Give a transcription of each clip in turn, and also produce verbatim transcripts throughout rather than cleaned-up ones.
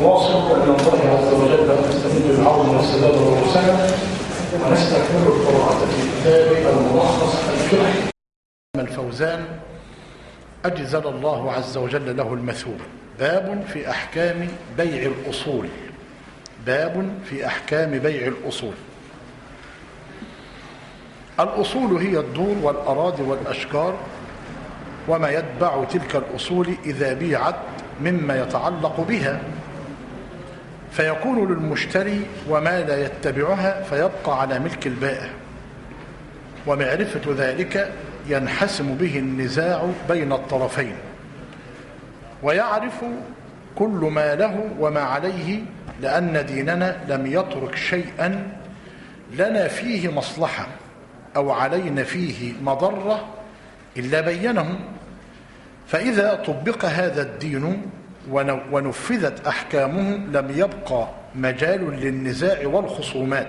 نواصل أن الله عز وجل نستمد العون والسداد والرسالة ونستكمل القراءة في كتاب الملخص الفقهي. الفوزان أجزل الله عز وجل له المثوبة. باب في أحكام بيع الأصول. باب في أحكام بيع الأصول. الأصول هي الدور والأراضي والأشجار وما يتبع تلك الأصول إذا بيعت مما يتعلق بها، فيكون للمشتري وما لا يتبعها فيبقى على ملك البائع، ومعرفة ذلك ينحسم به النزاع بين الطرفين، ويعرف كل ما له وما عليه، لأن ديننا لم يترك شيئا لنا فيه مصلحة أو علينا فيه مضرة إلا بينه. فإذا طبق هذا الدين ونفذت أحكامه لم يبقى مجال للنزاع والخصومات.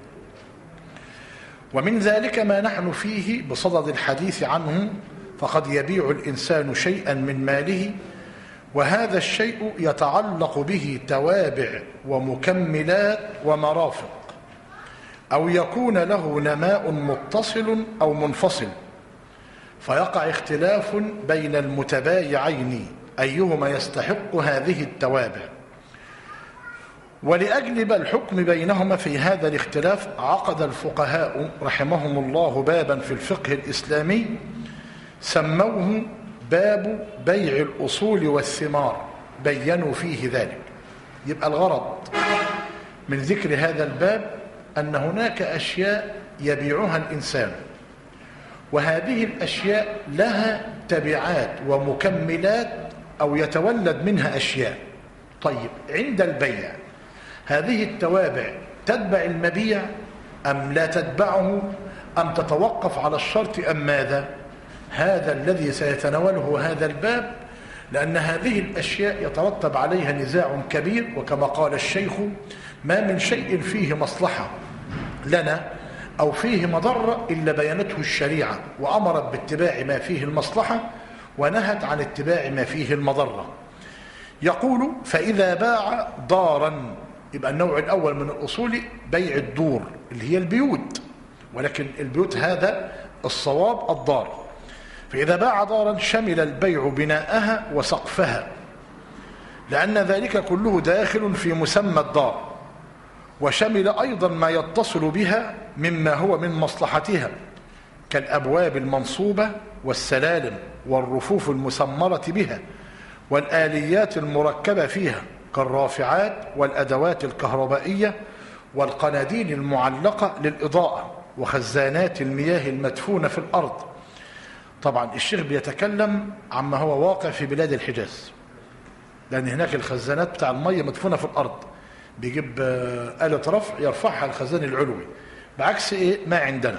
ومن ذلك ما نحن فيه بصدد الحديث عنه، فقد يبيع الإنسان شيئا من ماله وهذا الشيء يتعلق به توابع ومكملات ومرافق، أو يكون له نماء متصل أو منفصل، فيقع اختلاف بين المتبايعين أيهما يستحق هذه التوابع. ولأجلب الحكم بينهما في هذا الاختلاف عقد الفقهاء رحمهم الله بابا في الفقه الإسلامي سموه باب بيع الأصول والثمار، بينوا فيه ذلك. يبقى الغرض من ذكر هذا الباب أن هناك أشياء يبيعها الإنسان، وهذه الأشياء لها تبعات ومكملات أو يتولد منها أشياء. طيب، عند البيع هذه التوابع تتبع المبيع أم لا تتبعه، أم تتوقف على الشرط أم ماذا؟ هذا الذي سيتناوله هذا الباب، لأن هذه الأشياء يترتب عليها نزاع كبير. وكما قال الشيخ: ما من شيء فيه مصلحة لنا أو فيه مضرة إلا بينته الشريعة، وأمرت باتباع ما فيه المصلحة ونهت عن اتباع ما فيه المضرة. يقول: فإذا باع دارا، يبقى النوع الأول من الأصول بيع الدور اللي هي البيوت، ولكن البيوت هذا الصواب الدار. فإذا باع دارا شمل البيع بناءها وسقفها، لأن ذلك كله داخل في مسمى الدار، وشمل أيضا ما يتصل بها مما هو من مصلحتها كالأبواب المنصوبة والسلالم والرفوف المسمرة بها والآليات المركبة فيها كالرافعات والأدوات الكهربائية والقناديل المعلقة للإضاءة وخزانات المياه المدفونة في الأرض. طبعا الشيخ بيتكلم عما هو واقع في بلاد الحجاز، لأن هناك الخزانات بتاع المية مدفونة في الأرض، بيجيب آلة رفع يرفعها الخزان العلوي، بعكس إيه ما عندنا.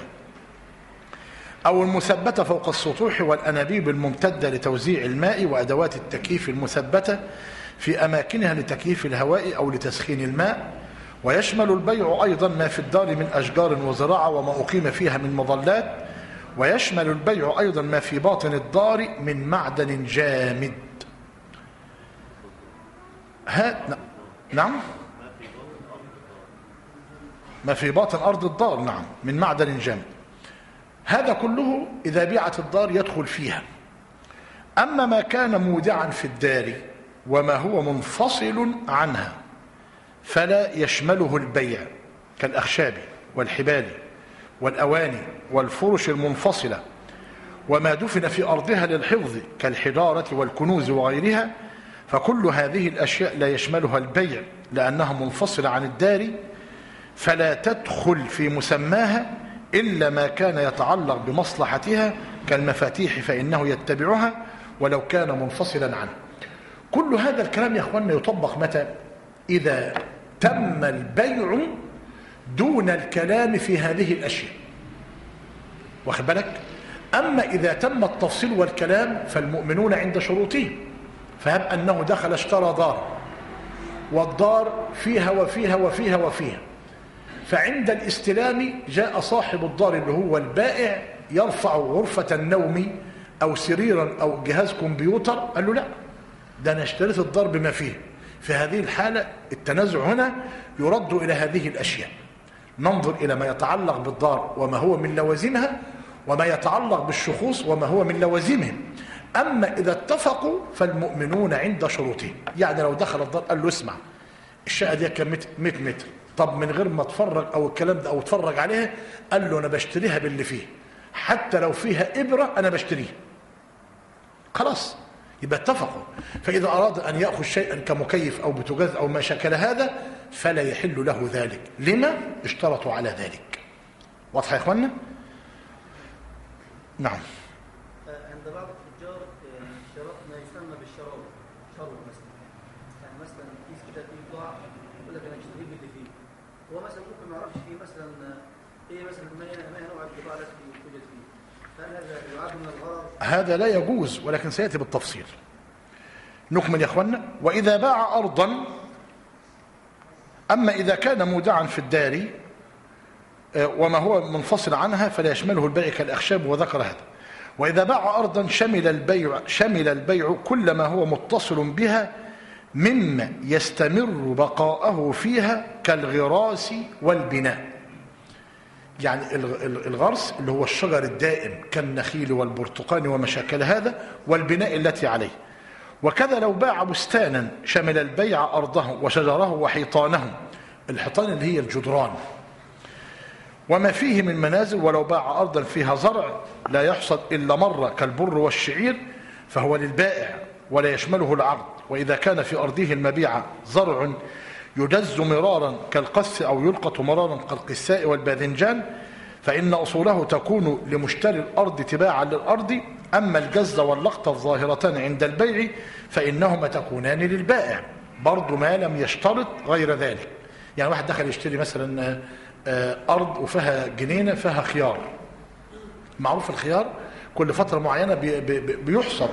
أو المثبتة فوق السطوح والأنابيب الممتدة لتوزيع الماء وأدوات التكييف المثبتة في أماكنها لتكييف الهواء أو لتسخين الماء. ويشمل البيع أيضا ما في الدار من أشجار وزراعة وما أقيم فيها من مظلات. ويشمل البيع أيضا ما في باطن الدار من معدن جامد. ها نعم، ما في باطن أرض الدار، نعم، من معدن جامد. هذا كله إذا بيعت الدار يدخل فيها. أما ما كان مودعا في الدار وما هو منفصل عنها فلا يشمله البيع، كالأخشاب والحبال والأواني والفرش المنفصلة وما دفن في أرضها للحفظ كالحجارة والكنوز وغيرها، فكل هذه الأشياء لا يشملها البيع لأنها منفصلة عن الدار، فلا تدخل في مسماها إلا ما كان يتعلق بمصلحتها كالمفاتيح فإنه يتبعها ولو كان منفصلا عنه. كل هذا الكلام يا أخواننا يطبق متى؟ إذا تم البيع دون الكلام في هذه الأشياء، واخد بالك؟ أما إذا تم التفصيل والكلام فالمؤمنون عند شروطهم. فهب أنه دخل اشترى دار، والدار فيها وفيها وفيها وفيها، فعند الاستلام جاء صاحب الدار اللي هو البائع يرفع غرفة النوم أو سريرا أو جهاز كمبيوتر، قال له: لا، ده أنا اشتريت الدار بما فيه، في هذه الحالة التنازع هنا يرد إلى هذه الأشياء، ننظر إلى ما يتعلق بالدار وما هو من لوازمها، وما يتعلق بالشخوص وما هو من لوازمهم. أما إذا اتفقوا فالمؤمنون عند شروطهم. يعني لو دخل الدار قال له اسمع الشقة دي كم مئة متر، طب من غير ما اتفرج أو الكلام ده أو اتفرج عليها، قال له أنا بشتريها باللي فيه، حتى لو فيها إبرة أنا بشتريها، خلاص يبقى اتفقوا. فإذا أراد أن يأخذ شيئا كمكيف أو بوتاجاز أو ما شكل هذا فلا يحل له ذلك، لما اشترطوا على ذلك. واضح يا إخوانا؟ نعم. عند بعض التجار شراء ما يسمى بالشراء، شروط مثلا، يعني مثلا كيس كده فيه بضاعة يقول لك أنا اشتريه باللي فيه، هو مثلا ممكن ما يعرفش فيه مثلا إيه مثلا ما ما هي نوع البضاعة التي توجد فيه، فهل هذا يعد من الغرر؟ هذا لا يجوز، ولكن سيأتي بالتفصيل. نكمل يا إخوانا. وإذا باع أرضا، أما إذا كان مودعا في الدار وما هو منفصل عنها فلا يشمله البيع كالأخشاب، وذكر هذا. وإذا باع أرضا شمل البيع شمل البيع كل ما هو متصل بها مما يستمر بقاءه فيها كالغراس والبناء. يعني الغرس اللي هو الشجر الدائم كالنخيل والبرتقال وما شاكل هذا، والبناء التي عليه. وكذا لو باع بستانا شمل البيع أرضه وشجره وحيطانه، الحيطان اللي هي الجدران، وما فيه من منازل. ولو باع أرضا فيها زرع لا يحصد إلا مرة كالبر والشعير فهو للبائع ولا يشمله العقد. وإذا كان في أرضه المبيعة زرع يجز مرارا كالقس أو يلقط مرارا كالقساء والباذنجان فإن أصوله تكون لمشتري الأرض تباعا للأرض. أما الجز واللقط الظاهرتان عند البيع فإنهما تكونان للبائع برضو ما لم يشترط غير ذلك. يعني واحد دخل يشتري مثلا أرض وفيها جنينة فيها خيار، معروف الخيار كل فترة معينة بيحصد،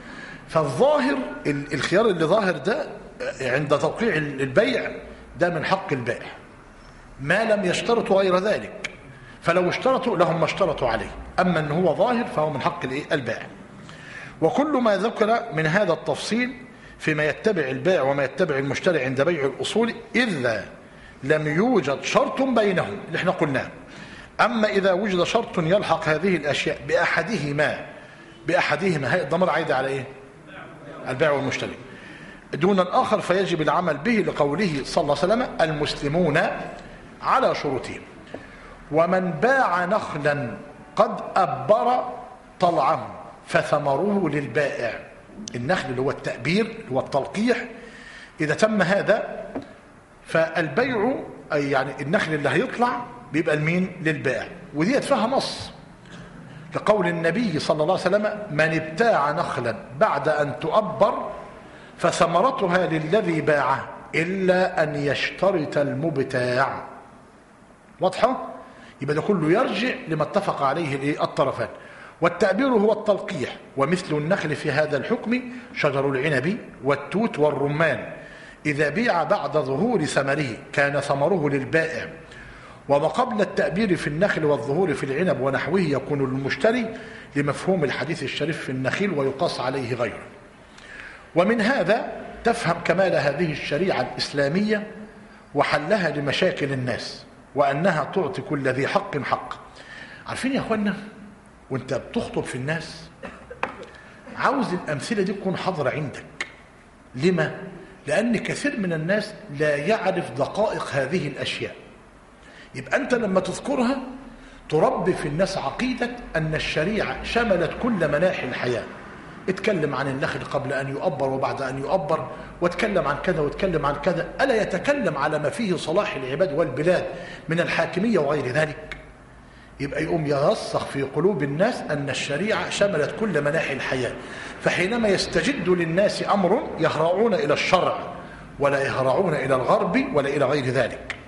فالظاهر الخيار اللي ظاهر ده عند توقيع البيع ده من حق البائع ما لم يشترطوا غير ذلك، فلو اشترطوا لهم ما اشترطوا عليه، أما أنه هو ظاهر فهو من حق البائع. وكل ما ذكر من هذا التفصيل فيما يتبع البائع وما يتبع المشتري عند بيع الأصول إذا لم يوجد شرط بينهم اللي احنا قلناه. أما إذا وجد شرط يلحق هذه الأشياء بأحدهما بأحدهما هي الضمير عايد على إيه؟ البائع والمشتري دون الآخر فيجب العمل به لقوله صلى الله عليه وسلم المسلمون على شروطهم. ومن باع نخلا قد أبر طلعه فثمره للبائع. النخل اللي هو التأبير اللي هو التلقيح، إذا تم هذا فالبيع أي يعني النخل اللي هيطلع بيبقى المين للبائع. ودي فيها نص لقول النبي صلى الله عليه وسلم من ابتاع نخلا بعد أن تؤبر فثمرتها للذي باعه إلا أن يشترط المبتاع. واضحة؟ يبقى ده كله يرجع لما اتفق عليه الطرفان. والتأبير هو التلقيح. ومثل النخل في هذا الحكم شجر العنب والتوت والرمان إذا بيع بعد ظهور ثمره كان ثمره للبائع. وما قبل التأبير في النخل والظهور في العنب ونحوه يكون للمشتري لمفهوم الحديث الشريف في النخيل ويقاس عليه غيره. ومن هذا تفهم كمال هذه الشريعة الإسلامية وحلها لمشاكل الناس وأنها تعطي كل ذي حق حق. عارفين يا أخوانا وانت بتخطب في الناس عاوز الأمثلة دي تكون حاضرة عندك. لما؟ لأن كثير من الناس لا يعرف دقائق هذه الأشياء. يبقى أنت لما تذكرها تربي في الناس عقيدة أن الشريعة شملت كل مناحي الحياة. اتكلم عن النخل قبل أن يؤبر وبعد أن يؤبر، واتكلم عن كذا واتكلم عن كذا. ألا يتكلم على ما فيه صلاح العباد والبلاد من الحاكمية وغير ذلك؟ يبقى يقوم يرسخ في قلوب الناس أن الشريعة شملت كل مناحي الحياة. فحينما يستجد للناس أمر يهرعون إلى الشرع ولا يهرعون إلى الغرب ولا إلى غير ذلك.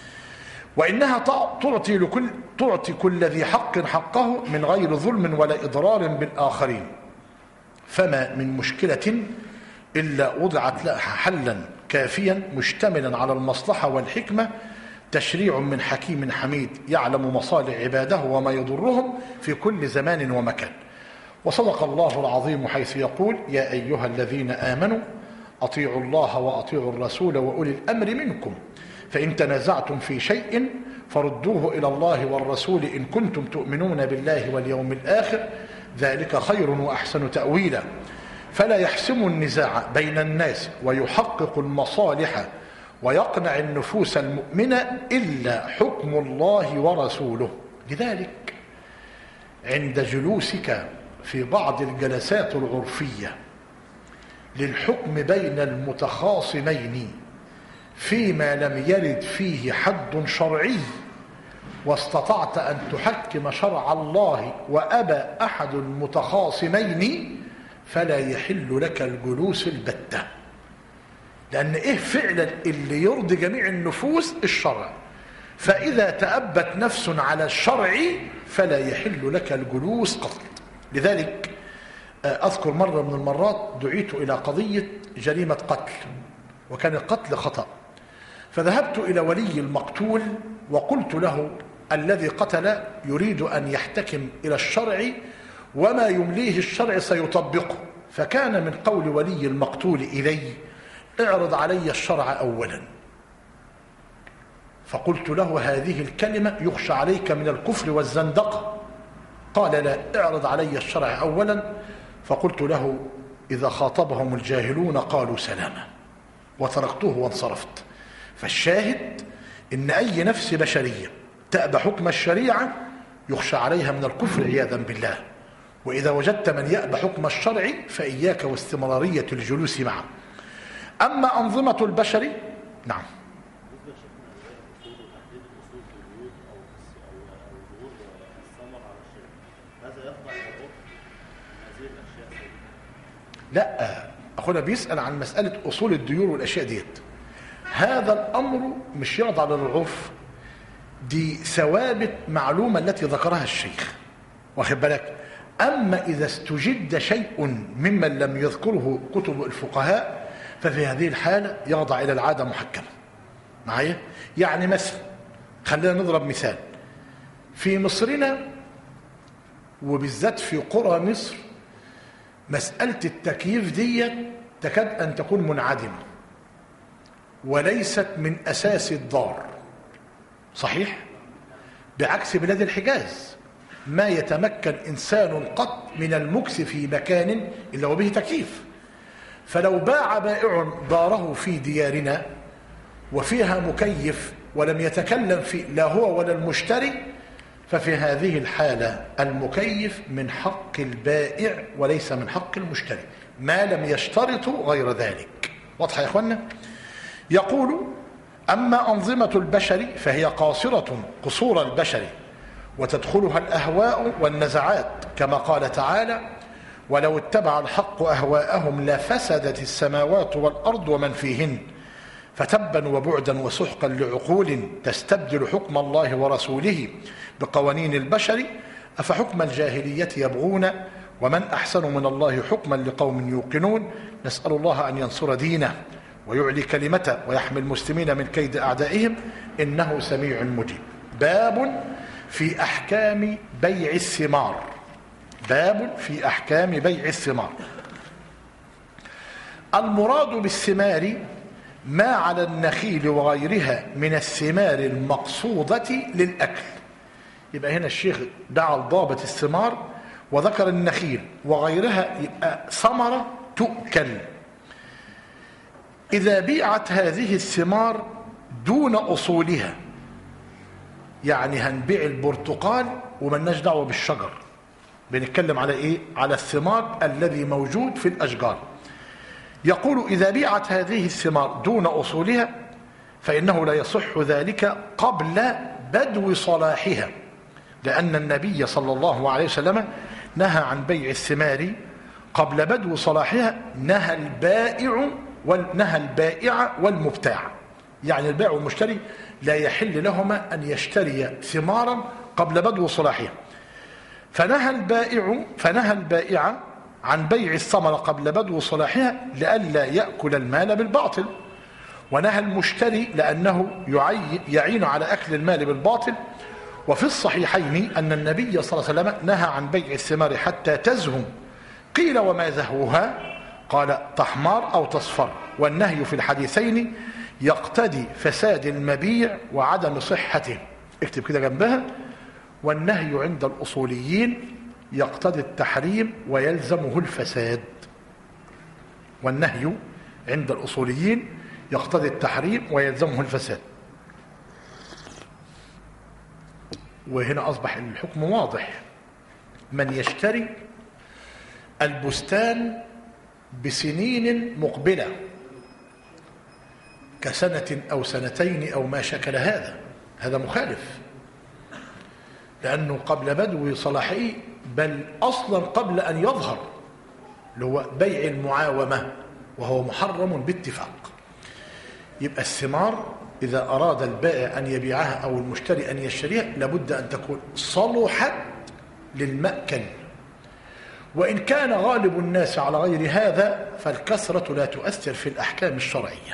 وإنها تعطي لكل تعطي كل ذي حق حقه من غير ظلم ولا إضرار بالآخرين. فما من مشكلة إلا وضعت لها حلا كافيا مشتملا على المصلحة والحكمة، تشريع من حكيم حميد يعلم مصالح عباده وما يضرهم في كل زمان ومكان. وصدق الله العظيم حيث يقول يا أيها الذين آمنوا أطيعوا الله وأطيعوا الرسول وأولي الأمر منكم فإن تنازعتم في شيء فردوه إلى الله والرسول إن كنتم تؤمنون بالله واليوم الآخر ذلك خير وأحسن تأويلا فلا يحسم النزاع بين الناس ويحقق المصالح ويقنع النفوس المؤمنة إلا حكم الله ورسوله. لذلك عند جلوسك في بعض الجلسات العرفية للحكم بين المتخاصمين فيما لم يرد فيه حد شرعي واستطعت أن تحكم شرع الله وأبى أحد المتخاصمين فلا يحل لك الجلوس البتة، لأن إيه فعلا اللي يرضي جميع النفوس الشرع، فإذا تأبت نفس على الشرع فلا يحل لك الجلوس قط. لذلك أذكر مرة من المرات دعيت إلى قضية جريمة قتل وكان القتل خطأ، فذهبت إلى ولي المقتول وقلت له الذي قتل يريد أن يحتكم إلى الشرع وما يمليه الشرع سيطبقه، فكان من قول ولي المقتول إلي اعرض علي الشرع أولا، فقلت له هذه الكلمة يخشى عليك من الكفر والزندقة، قال لا اعرض علي الشرع أولا، فقلت له إذا خاطبهم الجاهلون قالوا سلاما وتركته وانصرفت. فالشاهد إن أي نفس بشرية تأبى حكم الشريعة يخشى عليها من الكفر عياذا بالله، وإذا وجدت من يأبى حكم الشرع فإياك واستمرارية الجلوس معه. أما أنظمة البشر نعم لا، أخونا بيسأل عن مسألة أصول الديور والأشياء ديت، هذا الأمر مش يخضع للعرف، دي ثوابت معلومة التي ذكرها الشيخ، واخد بالك. أما إذا استجد شيء ممن لم يذكره كتب الفقهاء ففي هذه الحالة يخضع إلى العادة محكمة معايا. يعني مثلا خلينا نضرب مثال في مصرنا وبالذات في قرى مصر، مسألة التكييف دي تكاد أن تكون منعدمة وليست من أساس الدار، صحيح؟ بعكس بلاد الحجاز ما يتمكن إنسان قط من المكث في مكان إلا وبه تكييف، فلو باع بائع داره في ديارنا وفيها مكيف ولم يتكلم في لا هو ولا المشتري ففي هذه الحالة المكيف من حق البائع وليس من حق المشتري ما لم يشترط غير ذلك. واضح يا اخوانا؟ يقول أما أنظمة البشر فهي قاصرة قصور البشر وتدخلها الأهواء والنزعات كما قال تعالى ولو اتبع الحق أهواءهم لفسدت السماوات والأرض ومن فيهن فتبا وبعدا وسحقا لعقول تستبدل حكم الله ورسوله بقوانين البشر أفحكم الجاهلية يبغون ومن أحسن من الله حكما لقوم يوقنون. نسأل الله أن ينصر دينه ويعلي كلمته ويحمي المسلمين من كيد أعدائهم إنه سميع مجيب. باب في أحكام بيع الثمار. باب في أحكام بيع الثمار. المراد بالثمار ما على النخيل وغيرها من الثمار المقصودة للأكل. يبقى هنا الشيخ دعا ضابط الثمار وذكر النخيل وغيرها يبقى ثمرة تؤكل. إذا بيعت هذه الثمار دون أصولها، يعني هنبيع البرتقال وملناش دعوة بالشجر، بنتكلم على إيه؟ على الثمار الذي موجود في الأشجار. يقول إذا بيعت هذه الثمار دون أصولها فإنه لا يصح ذلك قبل بدو صلاحها، لأن النبي صلى الله عليه وسلم نهى عن بيع الثمار قبل بدو صلاحها. نهى البائع ونهى البائع والمبتاع، يعني البائع والمشتري لا يحل لهما أن يشتري ثمارا قبل بدو صلاحها. فنهى البائع فنهى البائع عن بيع الثمرة قبل بدو صلاحها لئلا يأكل المال بالباطل، ونهى المشتري لأنه يعين على أكل المال بالباطل. وفي الصحيحين أن النبي صلى الله عليه وسلم نهى عن بيع الثمار حتى تزهو. قيل وما زهوها؟ قال تحمار أو تصفر، والنهي في الحديثين يقتضي فساد المبيع وعدم صحته. اكتب كده جنبها: والنهي عند الأصوليين يقتضي التحريم ويلزمه الفساد. والنهي عند الأصوليين يقتضي التحريم ويلزمه الفساد. وهنا أصبح الحكم واضح: من يشتري البستان بسنين مقبلة كسنة أو سنتين أو ما شكل هذا، هذا مخالف، لأنه قبل بدو صلاحه، بل أصلا قبل أن يظهر، اللي هو بيع المعاومة، وهو محرم باتفاق. يبقى الثمار إذا أراد البائع أن يبيعها أو المشتري أن يشتريها لابد أن تكون صلحت للمأكل، وإن كان غالب الناس على غير هذا فالكثرة لا تؤثر في الأحكام الشرعية.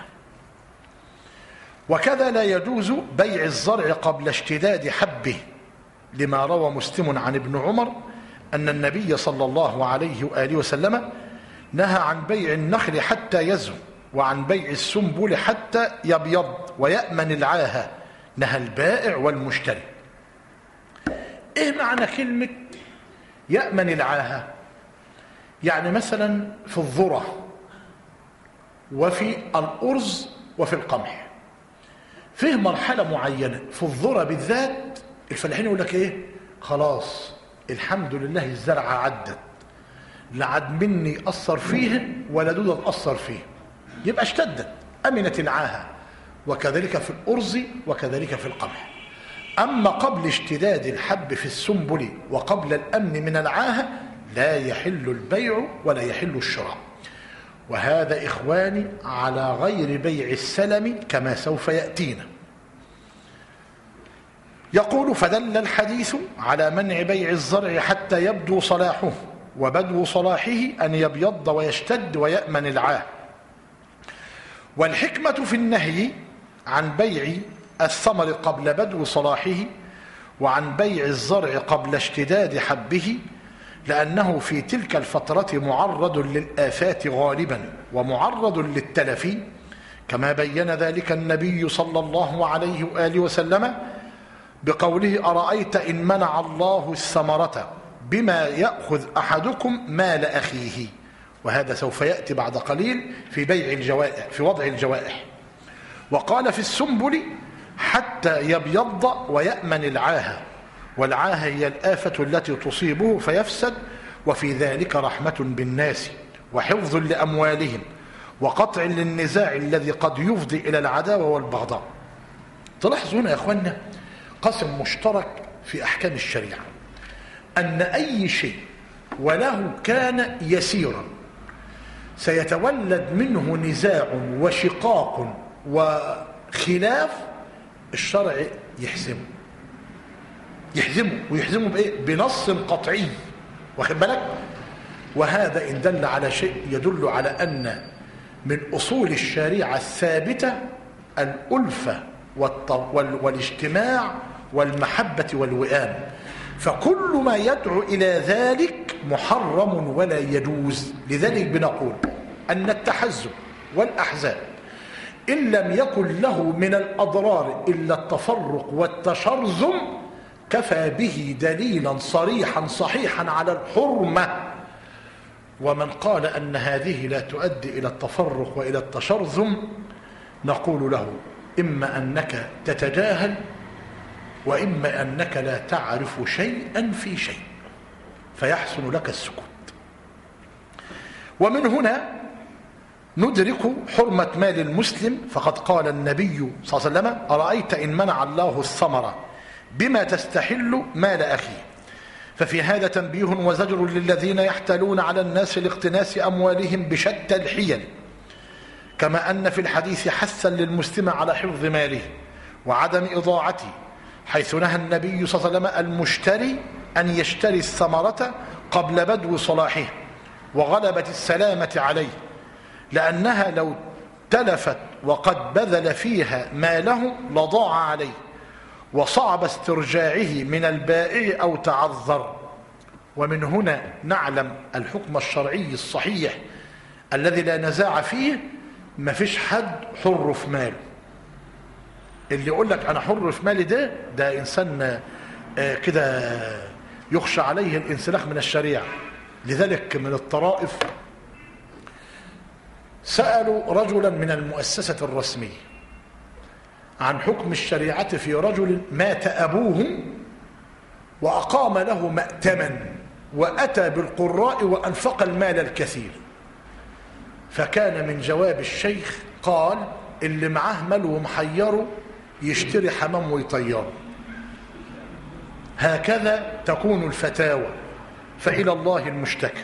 وكذا لا يجوز بيع الزرع قبل اشتداد حبه، لما روى مسلم عن ابن عمر أن النبي صلى الله عليه وآله وسلم نهى عن بيع النخل حتى يزهو، وعن بيع السنبل حتى يبيض ويأمن العاهة، نهى البائع والمشتري. إيه معنى كلمة يأمن العاهة؟ يعني مثلا في الذرة وفي الأرز وفي القمح فيه مرحلة معينة. في الذرة بالذات الفلاحين يقول لك ايه؟ خلاص الحمد لله الزرعة عدت، لا عاد مني أثر فيه ولا دودة أثر فيه، يبقى اشتدت أمنت العاهة. وكذلك في الأرز وكذلك في القمح. أما قبل اشتداد الحب في السنبل وقبل الأمن من العاهة لا يحل البيع ولا يحل الشراء. وهذا إخواني على غير بيع السلم كما سوف يأتينا. يقول: فدل الحديث على منع بيع الزرع حتى يبدو صلاحه، وبدو صلاحه أن يبيض ويشتد ويأمن العاه. والحكمة في النهي عن بيع الثمر قبل بدو صلاحه وعن بيع الزرع قبل اشتداد حبه لأنه في تلك الفترة معرض للآفات غالبا ومعرض للتلف، كما بين ذلك النبي صلى الله عليه وآله وسلم بقوله: أرأيت إن منع الله الثمرة بما يأخذ أحدكم مال أخيه. وهذا سوف يأتي بعد قليل في بيع الجوائح، في وضع الجوائح. وقال في السنبل: حتى يبيض ويأمن العاهة، والعاهة هي الآفة التي تصيبه فيفسد، وفي ذلك رحمة بالناس وحفظ لأموالهم وقطع للنزاع الذي قد يفضي إلى العداوة والبغضاء. تلاحظون يا أخوانا قسم مشترك في أحكام الشريعة، أن أي شيء وله كان يسيرا سيتولد منه نزاع وشقاق وخلاف، الشرع يحزمه يحزمه ويحزمه بإيه؟ بنص قطعي، واخد بالك؟ وهذا إن دل على شيء يدل على أن من أصول الشريعة الثابتة الألفة والاجتماع والمحبة والوئام، فكل ما يدعو إلى ذلك محرم ولا يجوز. لذلك بنقول أن التحزب والأحزاب إن لم يكن له من الأضرار إلا التفرق والتشرذم كفى به دليلا صريحا صحيحا على الحرمة. ومن قال أن هذه لا تؤدي إلى التفرق وإلى التشرذم نقول له: إما أنك تتجاهل، وإما أنك لا تعرف شيئا في شيء، فيحسن لك السكوت. ومن هنا ندرك حرمة مال المسلم، فقد قال النبي صلى الله عليه وسلم: أرأيت إن منع الله الثمرة بما تستحل مال أخيه. ففي هذا تنبيه وزجر للذين يحتالون على الناس لاقتناس أموالهم بشتى الحيل، كما أن في الحديث حثا للمسلم على حفظ ماله وعدم إضاعته، حيث نهى النبي صلى الله عليه وسلم المشتري أن يشتري الثمرة قبل بدو صلاحه وغلبة السلامة عليه، لأنها لو تلفت وقد بذل فيها ماله لضاع عليه وصعب استرجاعه من البائع أو تعذر. ومن هنا نعلم الحكم الشرعي الصحيح الذي لا نزاع فيه، ما فيش حد حر في ماله. اللي يقول لك انا حر في مالي ده ده انسان كده يخشى عليه الانسلاخ من الشريعه. لذلك من الطرائف سالوا رجلا من المؤسسه الرسميه عن حكم الشريعه في رجل مات ابوه واقام له مأتما واتى بالقراء وانفق المال الكثير. فكان من جواب الشيخ قال اللي معاه مال ومحيره يشتري حمام ويطيره. هكذا تكون الفتاوى، فإلى الله المشتكى.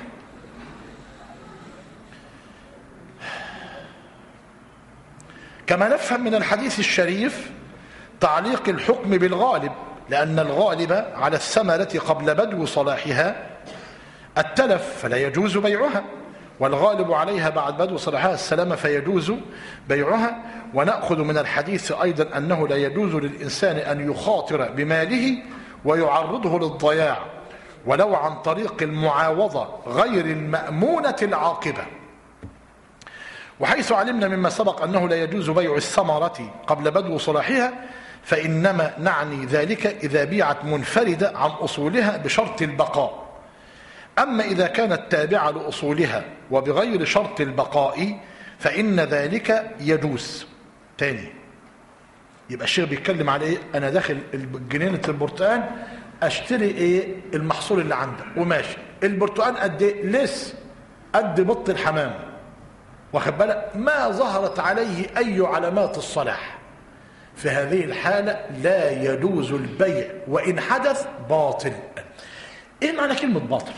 كما نفهم من الحديث الشريف تعليق الحكم بالغالب، لأن الغالب على الثمرة قبل بدو صلاحها التلف فلا يجوز بيعها، والغالب عليها بعد بدو صلاحها السلامة فيجوز بيعها. ونأخذ من الحديث أيضا أنه لا يجوز للإنسان أن يخاطر بماله ويعرضه للضياع ولو عن طريق المعاوضة غير المأمونة العاقبة. وحيث علمنا مما سبق أنه لا يجوز بيع الثمرة قبل بدو صلاحها فإنما نعني ذلك إذا بيعت منفردة عن أصولها بشرط البقاء. أما إذا كانت تابعة لأصولها وبغير شرط البقاء فإن ذلك يجوز. تاني يبقى الشيخ بيتكلم على إيه؟ أنا داخل جنينة البرتقال أشتري إيه المحصول اللي عندك وماشي. البرتقال قد إيه؟ لسه قد بط الحمام، واخد بالك؟ ما ظهرت عليه أي علامات الصلاح. في هذه الحالة لا يجوز البيع وإن حدث باطل. إيه معنى كلمة باطل؟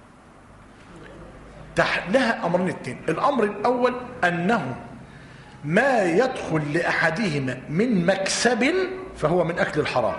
لها أمرين اثنين. الأمر الأول أنه ما يدخل لأحدهما من مكسب فهو من أكل الحرام.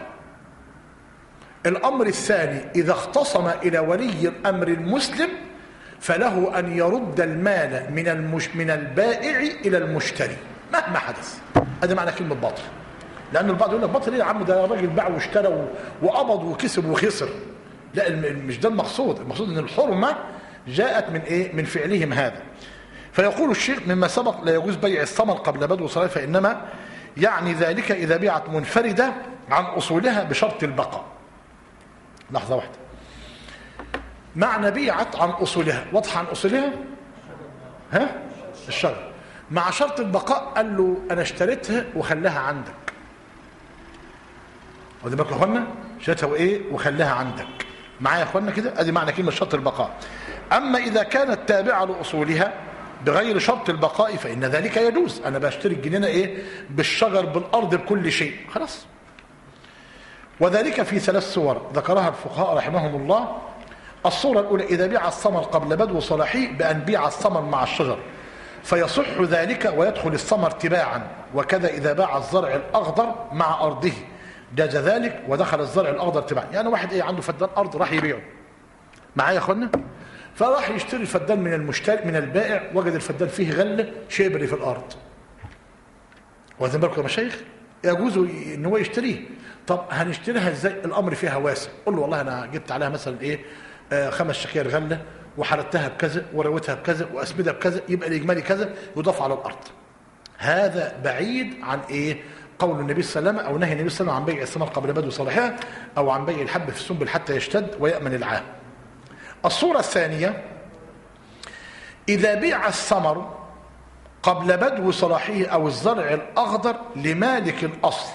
الأمر الثاني إذا اختصم إلى ولي الأمر المسلم فله أن يرد المال من المش من البائع إلى المشتري مهما حدث. هذا معنى كلمة باطل. لأن البعض يقول لك باطل إيه يا عم؟ ده راجل باع واشترى وقبض وكسب وخسر. لا، مش ده المقصود. المقصود أن الحرمة جاءت من إيه؟ من فعلهم هذا. فيقول الشيخ مما سبق لا يجوز بيع الثمر قبل بدو صلاحه فإنما يعني ذلك إذا بيعت منفردة عن أصولها بشرط البقاء. لحظة واحدة. معنى بيعت عن أصولها واضحة عن أصولها ها الشرط مع شرط البقاء. قال له أنا اشتريتها وخلاها عندك. ودي بالك يا اخوانا، اشتريتها وإيه وخلاها عندك معايا يا اخوانا كده. ادي معنى كلمة شرط البقاء. أما إذا كانت تابعة لأصولها بغير شرط البقاء فإن ذلك يجوز. أنا بشتري الجنينة إيه بالشجر بالأرض بكل شيء خلاص. وذلك في ثلاث صور ذكرها الفقهاء رحمهم الله. الصورة الأولى إذا بيع الثمر قبل بدو صلاحه بأن بيع الثمر مع الشجر فيصح ذلك ويدخل الثمر تباعا. وكذا إذا باع الزرع الأخضر مع أرضه جاز ذلك ودخل الزرع الأخضر تباعا. يعني واحد إيه عنده فدان أرض راح يبيعه معايا يا أخوانا، فراح يشتري الفدان من المشتري من البائع وجد الفدان فيه غلة شبري في الأرض. واخدين بالكم يا مشايخ؟ يجوز ان هو يشتريه. طب هنشتريها ازاي؟ الامر فيها واسع. قول له والله انا جبت عليها مثلا ايه آه خمس شكاير غله وحرتها بكذا ورويتها بكذا واسمدها بكذا، يبقى الاجمالي كذا يضاف على الارض. هذا بعيد عن ايه قول النبي صلى الله عليه وسلم او نهي النبي صلى الله عليه وسلم عن بيع الثمر قبل بدو صلاحها او عن بيع الحب في السنبل حتى يشتد ويامن العام. الصوره الثانيه اذا بيع الثمر قبل بدو صلاحه أو الزرع الأخضر لمالك الأصل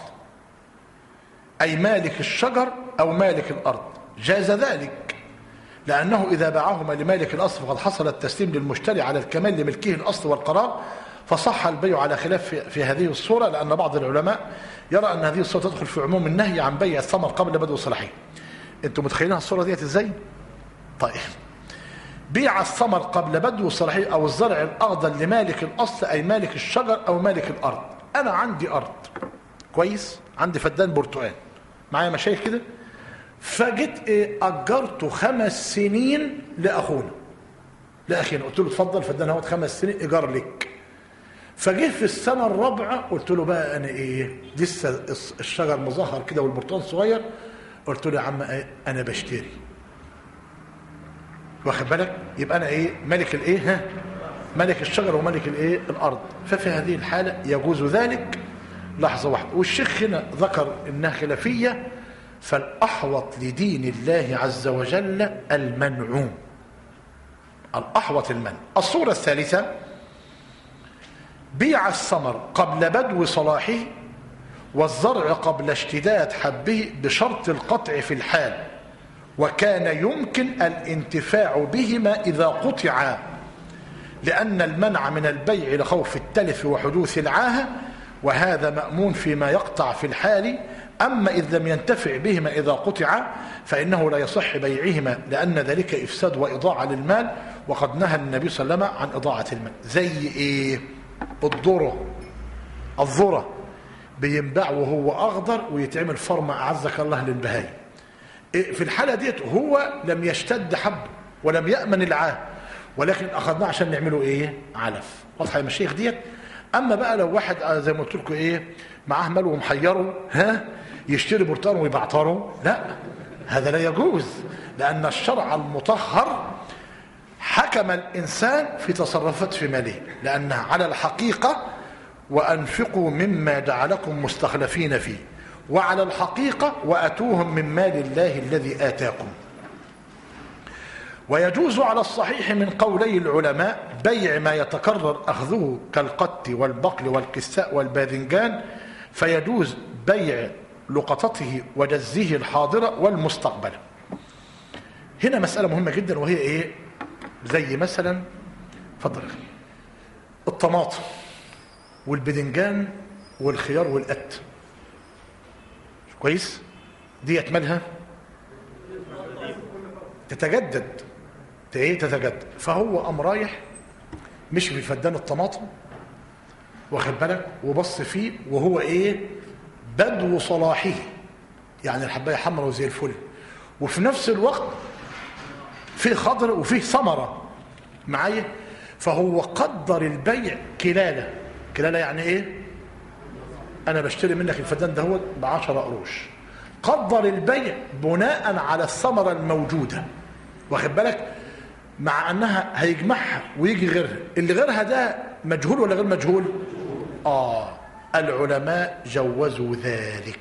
أي مالك الشجر أو مالك الأرض جاز ذلك، لأنه إذا باعهما لمالك الأصل فقد حصل التسليم للمشتري على الكمال لملكه الأصل والقرار فصح البيع على خلاف في, في هذه الصورة، لأن بعض العلماء يرى أن هذه الصورة تدخل في عموم النهي عن بيع الثمر قبل بدو صلاحه. أنتم متخيلين الصورة ديت إزاي؟ طيب بيع الثمر قبل بدو صلاحه أو الزرع الأخضر لمالك الأصل أي مالك الشجر أو مالك الأرض. أنا عندي أرض كويس، عندي فدان برتقال معايا مشايخ كده، فجيت إيه أجرته خمس سنين لأخونا لأخينا، قلت له اتفضل فدان اهوت خمس سنين إيجار لك. فجه في السنة الرابعة قلت له بقى أنا إيه لسه الشجر مظهر كده والبرتقال صغير، قلت له يا عم أنا بشتري، واخد بالك؟ يبقى انا ايه ملك الايه ها ملك الشجر وملك الايه الارض. ففي هذه الحاله يجوز ذلك لحظه واحده. والشيخ هنا ذكر انها خلافيه، فالاحوط لدين الله عز وجل المنع، الاحوط المنع. الصوره الثالثه: بيع الثمر قبل بدو صلاحه والزرع قبل اشتداد حبه بشرط القطع في الحال، وكان يمكن الانتفاع بهما إذا قطعا، لأن المنع من البيع لخوف التلف وحدوث العاهة، وهذا مأمون فيما يقطع في الحال. أما إذ لم ينتفع بهما إذا قطعا فإنه لا يصح بيعهما، لأن ذلك إفساد وإضاعة للمال، وقد نهى النبي صلى الله عليه وسلم عن إضاعة المال. زي إيه؟ الذرة. الذرة بينباع وهو أخضر ويتعمل فرمة أعزك الله للبهايم. في الحالة ديت هو لم يشتد حب ولم يأمن العاه، ولكن أخذناه عشان نعمله إيه؟ علف. واضحة يا مشايخ ديت؟ أما بقى لو واحد زي ما قلت لكم إيه معاه مال ومحيره، ها يشتري برتقان ويبعتره، لا، هذا لا يجوز، لأن الشرع المطهر حكم الإنسان في تصرفات في ماله، لأنها على الحقيقة وأنفقوا مما جعلكم مستخلفين فيه، وعلى الحقيقة وأتوهم من مال الله الذي آتاكم. ويجوز على الصحيح من قولي العلماء بيع ما يتكرر أخذه كالقت والبقل والكساء والباذنجان، فيجوز بيع لقطته وجزه الحاضرة والمستقبلة. هنا مسألة مهمة جدا، وهي إيه؟ زي مثلا فضل الطماطم والباذنجان والخيار والقت، كويس؟ ديت مالها تتجدد، ايه تتجدد. فهو قام رايح مش في فدان الطماطم، واخد بالك، وبص فيه وهو ايه بدو صلاحه، يعني الحبايه حمراء وزي الفل، وفي نفس الوقت فيه خضر وفيه ثمره معايا. فهو قدر البيع كلاله. كلاله يعني ايه؟ انا بشتري منك الفدان دهوت ب عشرة قروش. قدر البيع بناء على الثمره الموجوده، واخد بالك، مع انها هيجمعها ويجي غيرها. اللي غيرها ده مجهول ولا غير مجهول؟ اه العلماء جوزوا ذلك.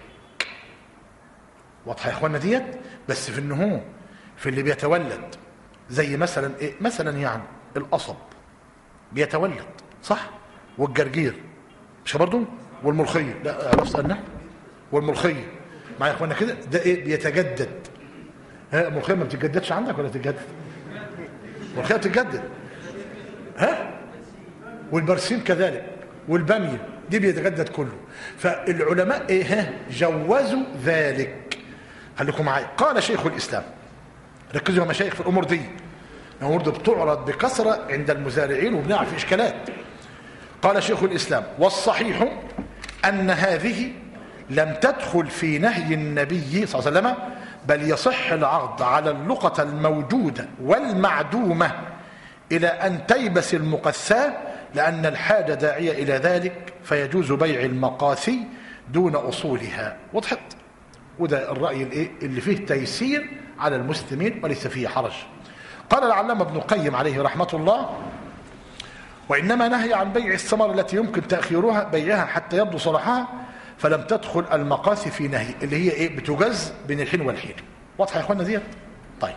واضحه يا اخوانا ديت؟ بس في النهو في اللي بيتولد، زي مثلا ايه؟ مثلا يعني القصب بيتولد صح، والجرجير مش برضه، والملوخيه، لا عرفت انا، والملوخيه معايا يا اخوانا كده، ده ايه؟ بيتجدد. ها الملوخيه ما بتتجددش عندك ولا تتجدد؟ الملوخيه بتتجدد، ها، والبرسيم كذلك، والباميه دي بيتجدد كله. فالعلماء ايه؟ ها جوزوا ذلك. خليكم معايا. قال شيخ الاسلام، ركزوا يا مشايخ في الامور دي، الامور دي بتعرض بكثره عند المزارعين وبنعرف في اشكالات. قال شيخ الاسلام: والصحيح ان هذه لم تدخل في نهي النبي صلى الله عليه وسلم، بل يصح العقد على اللقطة الموجودة والمعدومة إلى أن تيبس المقساة، لأن الحاجة داعية إلى ذلك، فيجوز بيع المقاسي دون أصولها. وضحت؟ وده الرأي اللي فيه تيسير على المسلمين وليس فيه حرج. قال العلامة ابن القيم عليه رحمة الله: وإنما نهي عن بيع الثمر التي يمكن تأخيرها بيعها حتى يبدو صلاحها، فلم تدخل المقاسي في نهي، اللي هي ايه؟ بتجز بين الحين والحين. واضحه يا اخوانا ديت؟ طيب.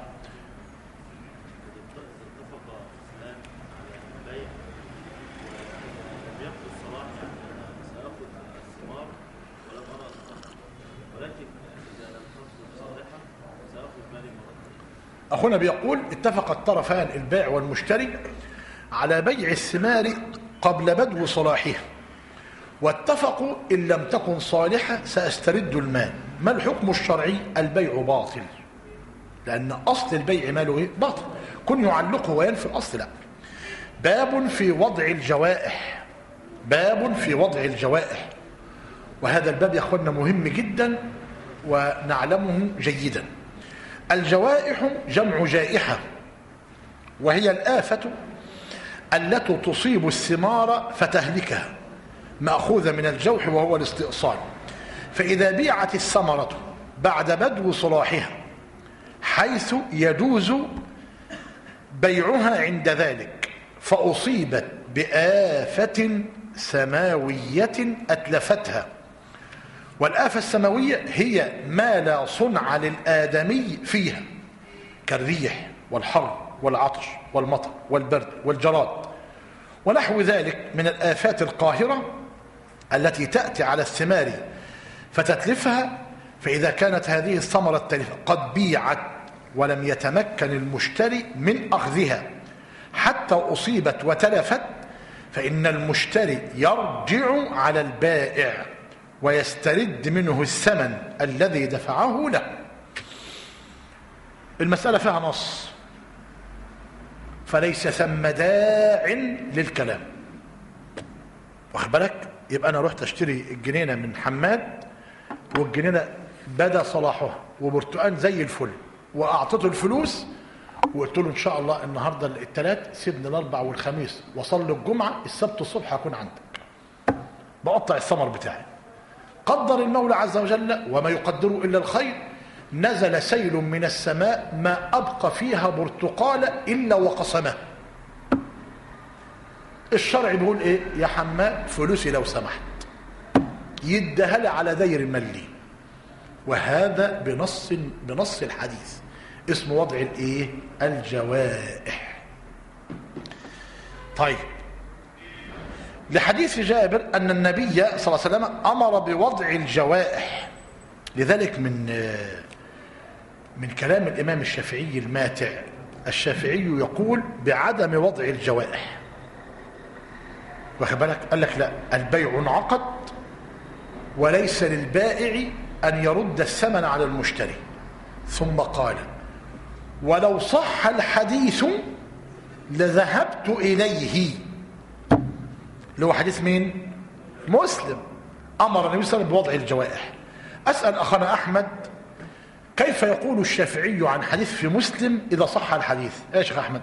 اخونا بيقول: اتفق الطرفان البائع والمشتري على بيع الثمار قبل بدو صلاحها، واتفقوا إن لم تكن صالحة سأسترد المال. ما الحكم الشرعي؟ البيع باطل، لأن أصل البيع ماله إيه؟ باطل. كن يعلقه وينفي الأصل، لا. باب في وضع الجوائح. باب في وضع الجوائح، وهذا الباب يا أخوانا مهم جدا ونعلمه جيدا. الجوائح جمع جائحة، وهي الآفة التي تصيب الثمار فتهلكها، مأخوذة من الجوح وهو الاستئصال. فإذا بيعت الثمرة بعد بدو صلاحها حيث يجوز بيعها عند ذلك، فأصيبت بآفة سماوية أتلفتها. والآفة السماوية هي ما لا صنع للآدمي فيها كالريح والحر والعطش والمطر والبرد والجراد ونحو ذلك من الآفات القاهرة التي تأتي على الثمار فتتلفها. فإذا كانت هذه الثمرة التلفة قد بيعت ولم يتمكن المشتري من أخذها حتى أصيبت وتلفت، فإن المشتري يرجع على البائع ويسترد منه الثمن الذي دفعه له. المسألة فيها نص، فليس ثم داع للكلام. واخد بالك؟ يبقى أنا رحت أشتري الجنينة من حماد والجنينة بدا صلاحها وبرتقال زي الفل، وأعطته الفلوس وقلت له إن شاء الله النهاردة الثلاث سيبني الأربع والخميس وصل الجمعة، السبت الصبح هكون عندك. بقطع الثمر بتاعي. قدر المولى عز وجل وما يقدره إلا الخير، نزل سيل من السماء ما أبقى فيها برتقال إلا وقسمه. الشرع بيقول إيه؟ يا حماد فلوسي لو سمحت، يديها لي على داير ملي. وهذا بنص بنص الحديث اسمه وضع الايه؟ الجوائح. طيب، لحديث جابر ان النبي صلى الله عليه وسلم امر بوضع الجوائح. لذلك من من كلام الامام الشافعي الماتع، الشافعي يقول بعدم وضع الجوائح. واخد بالك؟ قال لك لا، البيع انعقد وليس للبائع ان يرد الثمن على المشتري. ثم قال ولو صح الحديث لذهبت إليه، اللي هو حديث مين؟ مسلم. أمر النبي صلى الله عليه وسلم بوضع الجوائح. أسأل أخانا أحمد كيف يقول الشافعي عن حديث في مسلم إذا صح الحديث؟ إيه يا شيخ أحمد؟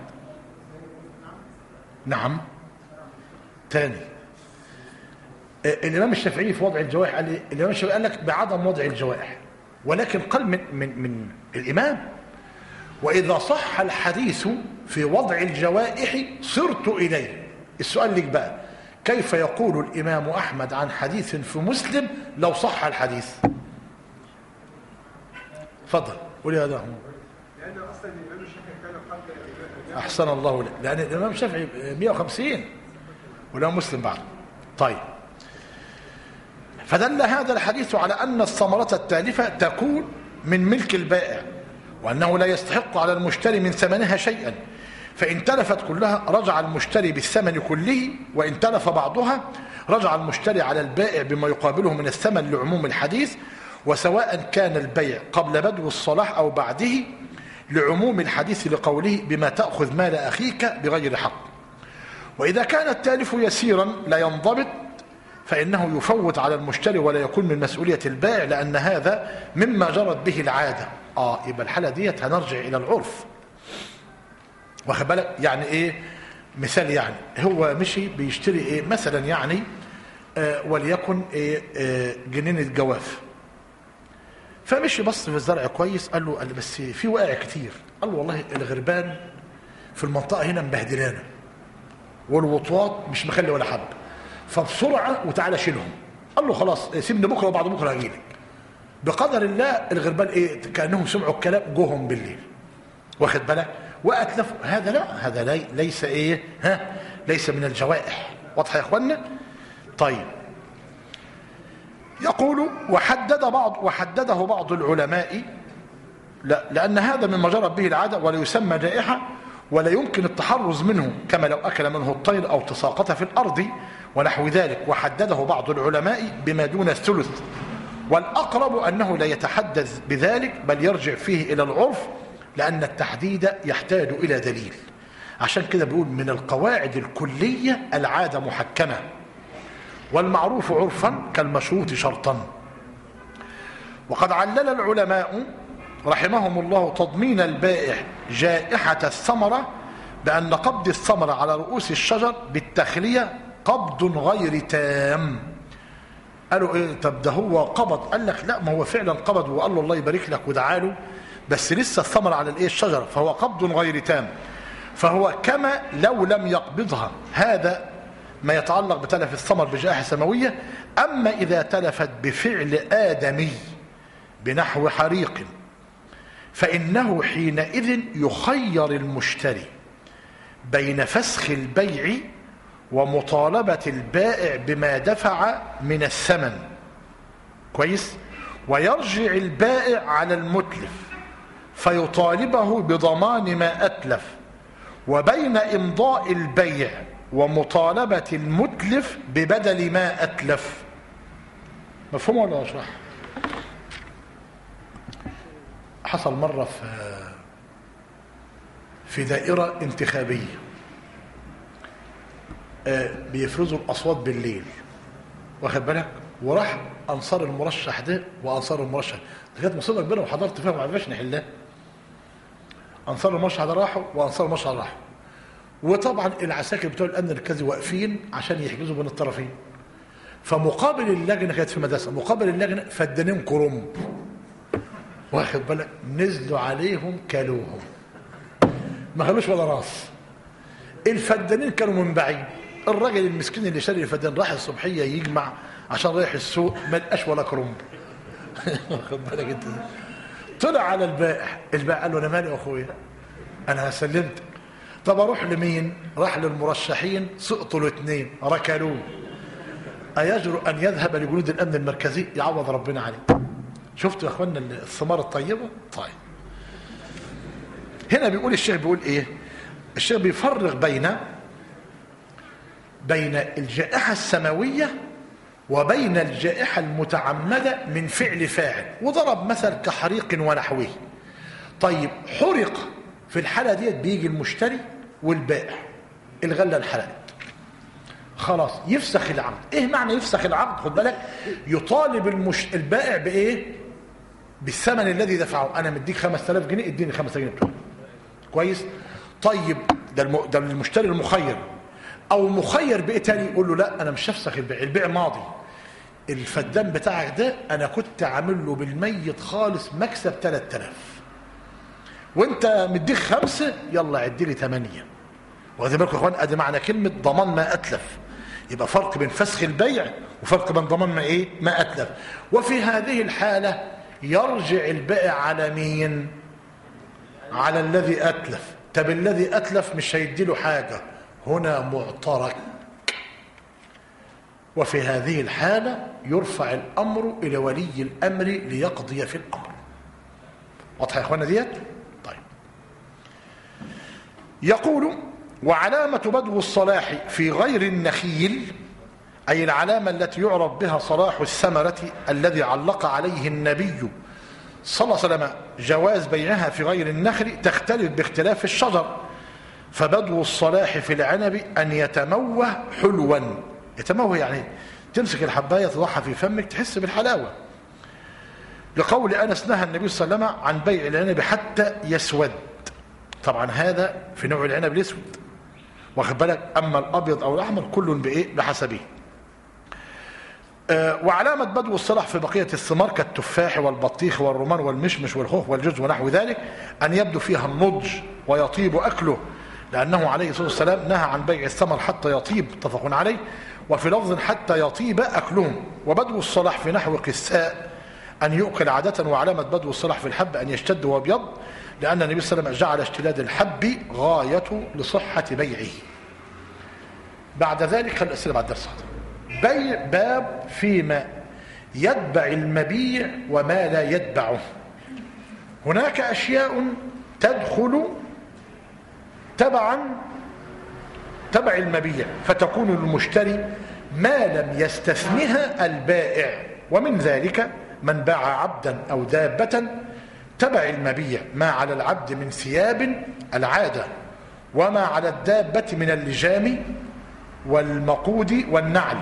نعم تاني. الإمام الشافعي في وضع الجوائح قال إيه؟ الإمام الشافعي قال لك بعدم وضع الجوائح، ولكن قال من, من, من الإمام وإذا صح الحديث في وضع الجوائح صرت إليه. السؤال لك بقى، كيف يقول الإمام أحمد عن حديث في مسلم لو صح الحديث؟ فضل قول يا دعم. لأن أصلا الإمام الشافعي كان قبل أحسن الله لك، لأن الإمام الشافعي مئة وخمسين والإمام مسلم بعد. طيب، فدل هذا الحديث على أن الثمرة التالفة تكون من ملك البائع، وأنه لا يستحق على المشتري من ثمنها شيئا، فإن تلفت كلها رجع المشتري بالثمن كله، وإن تلف بعضها رجع المشتري على البائع بما يقابله من الثمن لعموم الحديث، وسواء كان البيع قبل بدو الصلاح أو بعده لعموم الحديث لقوله بما تأخذ مال أخيك بغير حق. وإذا كان التالف يسيرا لا ينضبط فإنه يفوت على المشتري ولا يكون من مسؤولية البائع، لأن هذا مما جرت به العادة. آه يبقى الحالة ديت هنرجع إلى العرف. واخد بالك؟ يعني إيه؟ مثال، يعني هو مشي بيشتري إيه مثلا، يعني آه وليكن إيه آه جنينة جواف، فمشي بص في الزرع كويس، قال له قال له بس في واقع كتير. قال له والله الغربان في المنطقة هنا مبهدلانا والوطواط مش مخلي ولا حب، فبسرعة وتعالى شيلهم. قال له خلاص سيبني بكرة وبعد بكرة هجيلك. بقدر الله الغربان ايه كأنهم سمعوا الكلام جوهم بالليل. واخد بالك؟ وأتلفوا. هذا لا، هذا لي ليس ايه ها ليس من الجوائح. واضحة يا اخوانا؟ طيب، يقول وحدد بعض وحدده بعض العلماء لا لأن هذا مما جرت به العادة ولا يسمى جائحة ولا يمكن التحرز منه، كما لو أكل منه الطير أو تساقط في الأرض ونحو ذلك. وحدده بعض العلماء بما دون الثلث، والأقرب أنه لا يتحدث بذلك بل يرجع فيه إلى العرف، لأن التحديد يحتاج إلى دليل. عشان كده بيقول من القواعد الكلية العادة محكمة، والمعروف عرفا كالمشروط شرطا. وقد علل العلماء رحمهم الله تضمين البائع جائحة الثمرة بأن قبض الثمرة على رؤوس الشجر بالتخلية قبض غير تام. قالوا ايه؟ طب ده هو قبض. قال لك لا، ما هو فعلا قبض وقال له الله يبارك لك ودعاله، بس لسه الثمرة على الايه الشجرة، فهو قبض غير تام. فهو كما لو لم يقبضها. هذا ما يتعلق بتلف الثمر بجائحة سماوية. أما إذا تلفت بفعل آدمي بنحو حريق فإنه حينئذ يخير المشتري بين فسخ البيع ومطالبة البائع بما دفع من الثمن، كويس، ويرجع البائع على المتلف فيطالبه بضمان ما أتلف، وبين إمضاء البيع ومطالبة المتلف ببدل ما أتلف. مفهوم ولا أشرح؟ حصل مرة في في دائرة انتخابية بيفرزوا الأصوات بالليل، واخد بالك، وراح أنصار المرشح ده وأنصار المرشح ده، كانت مصيبة كبيرة وحضرت فيها وما عرفناش نحلها. أنصار المرشح ده راحوا وأنصار المرشح راحوا، وطبعا العساكر بتوع الأمن المركزي واقفين عشان يحجزوا بين الطرفين. فمقابل اللجنة كانت في مدرسة، مقابل اللجنة فدانين كرنب، واخد بالك، نزلوا عليهم كلوهم ما خلوش ولا راس. الفدانين كانوا من بعيد، الراجل المسكين اللي شاري الفدان راح الصبحيه يجمع عشان رايح السوق ما لقاش ولا كرنب. واخد بالك انت، طلع على البائع، البائع قال له انا مالي يا اخويا، انا سلمت. طب اروح لمين؟ راح للمرشحين، سقطوا الاثنين ركلوه. ايجرؤ ان يذهب لجنود الامن المركزي؟ يعوض ربنا عليه. شفتوا يا اخوانا الثمار الطيبه؟ طيب هنا بيقول الشيخ، بيقول ايه الشيخ؟ بيفرق بين بين الجائحة السماوية وبين الجائحة المتعمدة من فعل فاعل، وضرب مثل كحريق ونحوه. طيب حرق في الحالة ديت بيجي المشتري والبائع، الغلة انحرقت، خلاص يفسخ العقد. ايه معنى يفسخ العقد؟ خد بالك، يطالب المش... البائع بايه؟ بالثمن الذي دفعه. انا مديك خمسة آلاف جنيه، اديني خمسة جنيه بتوعي، كويس. طيب ده الم... ده المشتري المخير، او مخير بايه تاني؟ يقول له لا انا مش هفسخ البيع، البيع ماضي، الفدان بتاعك ده انا كنت عامل له بالميت خالص مكسب ثلاثة آلاف، وانت مديك خمسه، يلا عدي لي ثمانيه. واخدين بالكم يا اخوان؟ ادي معنى كلمه ضمان ما اتلف. يبقى فرق بين فسخ البيع وفرق بين ضمان ما ايه؟ ما اتلف. وفي هذه الحاله يرجع البائع على مين؟ على الذي اتلف. طب الذي اتلف مش هيدي له حاجه، هنا معترك. وفي هذه الحالة يرفع الأمر إلى ولي الأمر ليقضي في الأمر. واضح يا إخوانا ديت؟ طيب يقول: وعلامة بدو الصلاح في غير النخيل، أي العلامة التي يعرف بها صلاح الثمرة الذي علق عليه النبي صلى الله عليه وسلم جواز بيعها في غير النخل، تختلف باختلاف الشجر. فبدو الصلاح في العنب أن يتموه حلوا. يتموه يعني تمسك الحباية تضعها في فمك تحس بالحلاوة. لقول أنس نهى النبي صلى الله عليه وسلم عن بيع العنب حتى يسود. طبعا هذا في نوع العنب الاسود، واخد بالك. أما الأبيض أو الأحمر كل بإيه؟ بحسبه. أه وعلامة بدو الصلاح في بقية الثمار كالتفاح والبطيخ والرمان والمشمش والخوخ والجوز ونحو ذلك أن يبدو فيها النضج ويطيب أكله، لأنه عليه الصلاة والسلام نهى عن بيع الثمر حتى يطيب، متفق عليه. وفي لفظ حتى يطيب أكلهم. وبدو الصلاح في نحو قساء أن يؤكل عادة. وعلامة بدو الصلاح في الحب أن يشتد ويبيض، لأن النبي صلى الله عليه وسلم جعل اشتداد الحب غاية لصحة بيعه. بعد ذلك الأسئلة بعد الدرس. بيع باب فيما يتبع المبيع وما لا يتبعه. هناك أشياء تدخل تبعا تبع المبيع فتكون المشتري ما لم يستثنها البائع، ومن ذلك من باع عبدا أو دابة تبع المبيع، ما على العبد من ثياب العادة، وما على الدابة من اللجام والمقود والنعل.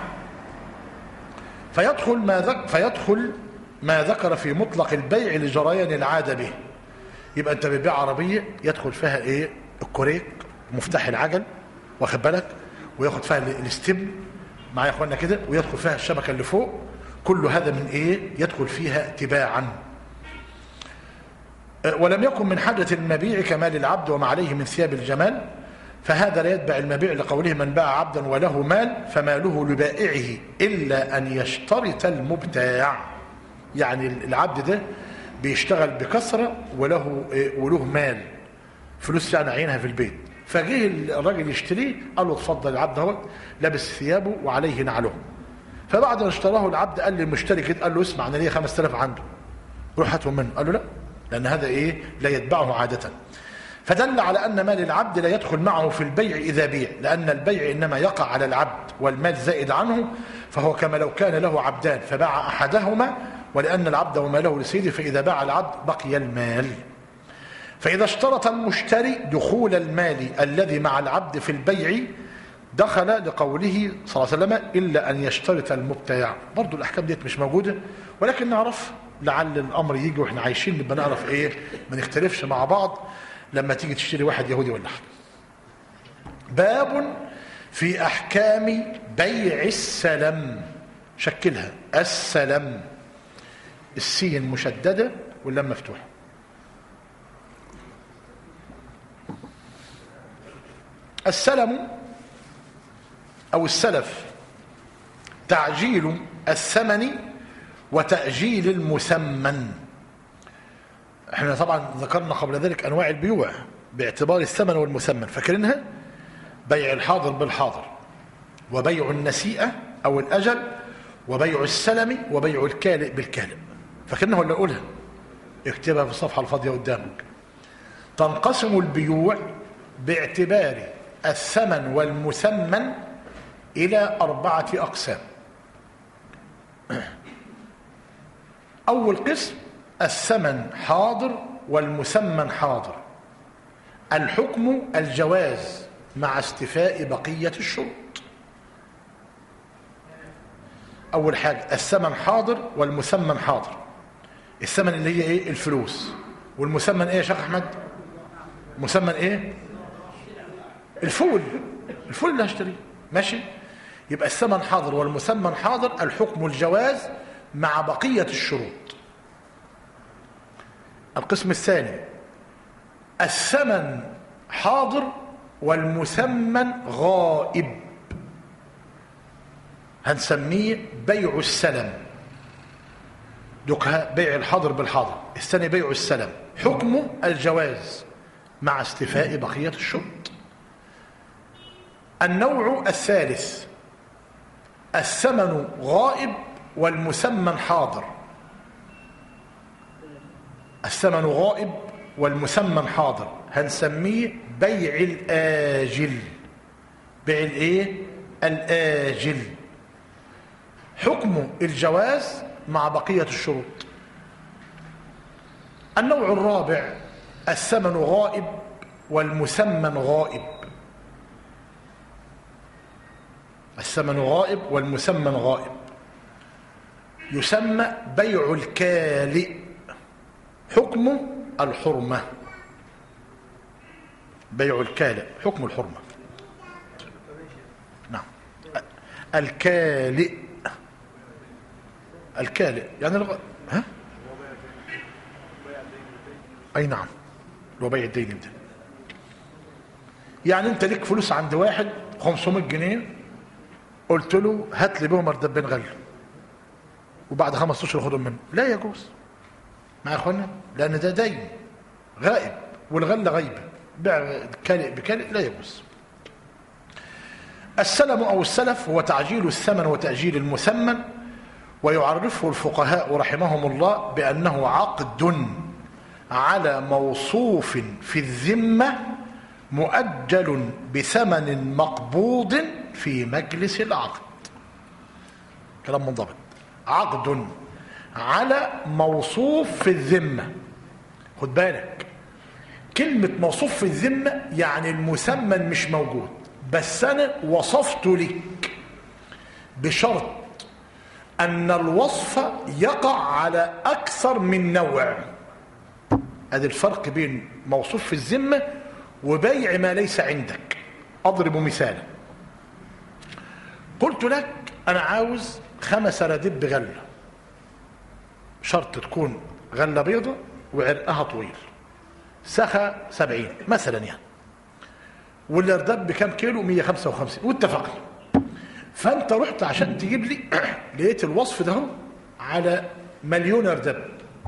فيدخل ما ذكر, فيدخل ما ذكر في مطلق البيع لجريان العادة به. يبقى أنت بتبيع عربية يدخل فيها إيه؟ الكوريك، مفتاح العجل، واخد بالك، وياخد فيها الاستبن معايا يا اخوانا كده، ويدخل فيها الشبكه اللي فوق. كل هذا من ايه؟ يدخل فيها تباعا. ولم يكن من حاجه المبيع كمال العبد وما عليه من ثياب الجمال. فهذا لا يتبع المبيع لقوله من باع عبدا وله مال فماله لبائعه إلا أن يشترط المبتاع. يعني العبد ده بيشتغل بكثرة وله وله مال، فلوس يعني عينها في البيت، فجه الراجل يشتريه قال له اتفضل العبد اهو لابس ثيابه وعليه نعله. فبعد ما اشتراه العبد قال للمشتري كده، قال له اسمع انا ليه خمسة آلاف عنده، روح هاتهم منه. قال له لا، لان هذا ايه لا يتبعه عادة. فدل على ان مال العبد لا يدخل معه في البيع اذا بيع، لان البيع انما يقع على العبد والمال زائد عنه، فهو كما لو كان له عبدان فباع احدهما، ولان العبد وماله لسيده فاذا باع العبد بقي المال. فإذا اشترط المشتري دخول المال الذي مع العبد في البيع دخل لقوله صلى الله عليه وسلم إلا أن يشترط المبتاع. برضو الأحكام ديت مش موجودة، ولكن نعرف لعل الأمر يجي وإحنا عايشين نبقى نعرف إيه، ما نختلفش مع بعض لما تيجي تشتري واحد يهودي ولا حاجة. باب في أحكام بيع السلم. شكلها السلم، السين مشددة واللام مفتوحة. السلم أو السلف تعجيل الثمن وتأجيل المثمن. احنا طبعا ذكرنا قبل ذلك أنواع البيوع باعتبار الثمن والمثمن، فاكرينها؟ بيع الحاضر بالحاضر، وبيع النسيئة أو الأجل، وبيع السلم، وبيع الكالئ بالكالئ. فاكرينها ولا أقولها؟ اكتبها في الصفحة الفاضية قدامك. تنقسم البيوع باعتبار الثمن والمثمن إلى أربعة أقسام. أول قسم الثمن حاضر والمثمن حاضر، الحكم الجواز مع استيفاء بقية الشروط. أول حاجة الثمن حاضر والمثمن حاضر. الثمن اللي هي إيه؟ الفلوس. والمثمن إيه يا شيخ أحمد؟ مثمن إيه؟ الفول. الفول اللي هشتريه، ماشي؟ يبقى الثمن حاضر والمثمن حاضر، الحكم الجواز مع بقية الشروط. القسم الثاني الثمن حاضر والمثمن غائب، هنسميه بيع السلم. دوكها بيع الحاضر بالحاضر. الثاني بيع السلم، حكمه الجواز مع استيفاء بقية الشروط. النوع الثالث الثمن غائب والمثمن حاضر. الثمن غائب والمثمن حاضر، هنسميه بيع الآجل. بيع الايه؟ الآجل، حكمه الجواز مع بقية الشروط. النوع الرابع الثمن غائب والمثمن غائب. الثمن غائب والمثمن غائب، يسمى بيع الكالئ، حكمه الحرمة. بيع الكالئ حكم الحرمة. نعم. الكالئ، الكالئ يعني الغ... ها؟ أي نعم، وبيع الدين ده. يعني أنت ليك فلوس عند واحد خمسمائة جنيه، قلت له هات لي بهم مردبين غل، وبعد خمس اشهر خدهم منه. لا يجوز مع اخوانا، لان ده دين غائب والغله غيبه. بيع كالئ بكالئ لا يجوز. السلم او السلف هو تعجيل الثمن وتاجيل المثمن، ويعرفه الفقهاء رحمهم الله بانه عقد على موصوف في الذمه مؤجل بثمن مقبوض في مجلس العقد. كلام منضبط. عقد على موصوف في الذمة. خد بالك، كلمة موصوف في الذمة يعني المثمن مش موجود، بس أنا وصفت لك بشرط أن الوصف يقع على أكثر من نوع. هذا الفرق بين موصوف في الذمة وبيع ما ليس عندك. أضرب مثالا، قلت لك أنا عاوز خمس أراديب بغلة، شرط تكون غلة بيضة وعرقها طويل، سخة سبعين مثلا يعني، والارداب بكام كيلو؟ مية وخمسة وخمسين، واتفقنا. فانت رحت عشان تجيب لي لقيت الوصف ده على مليون ارداب،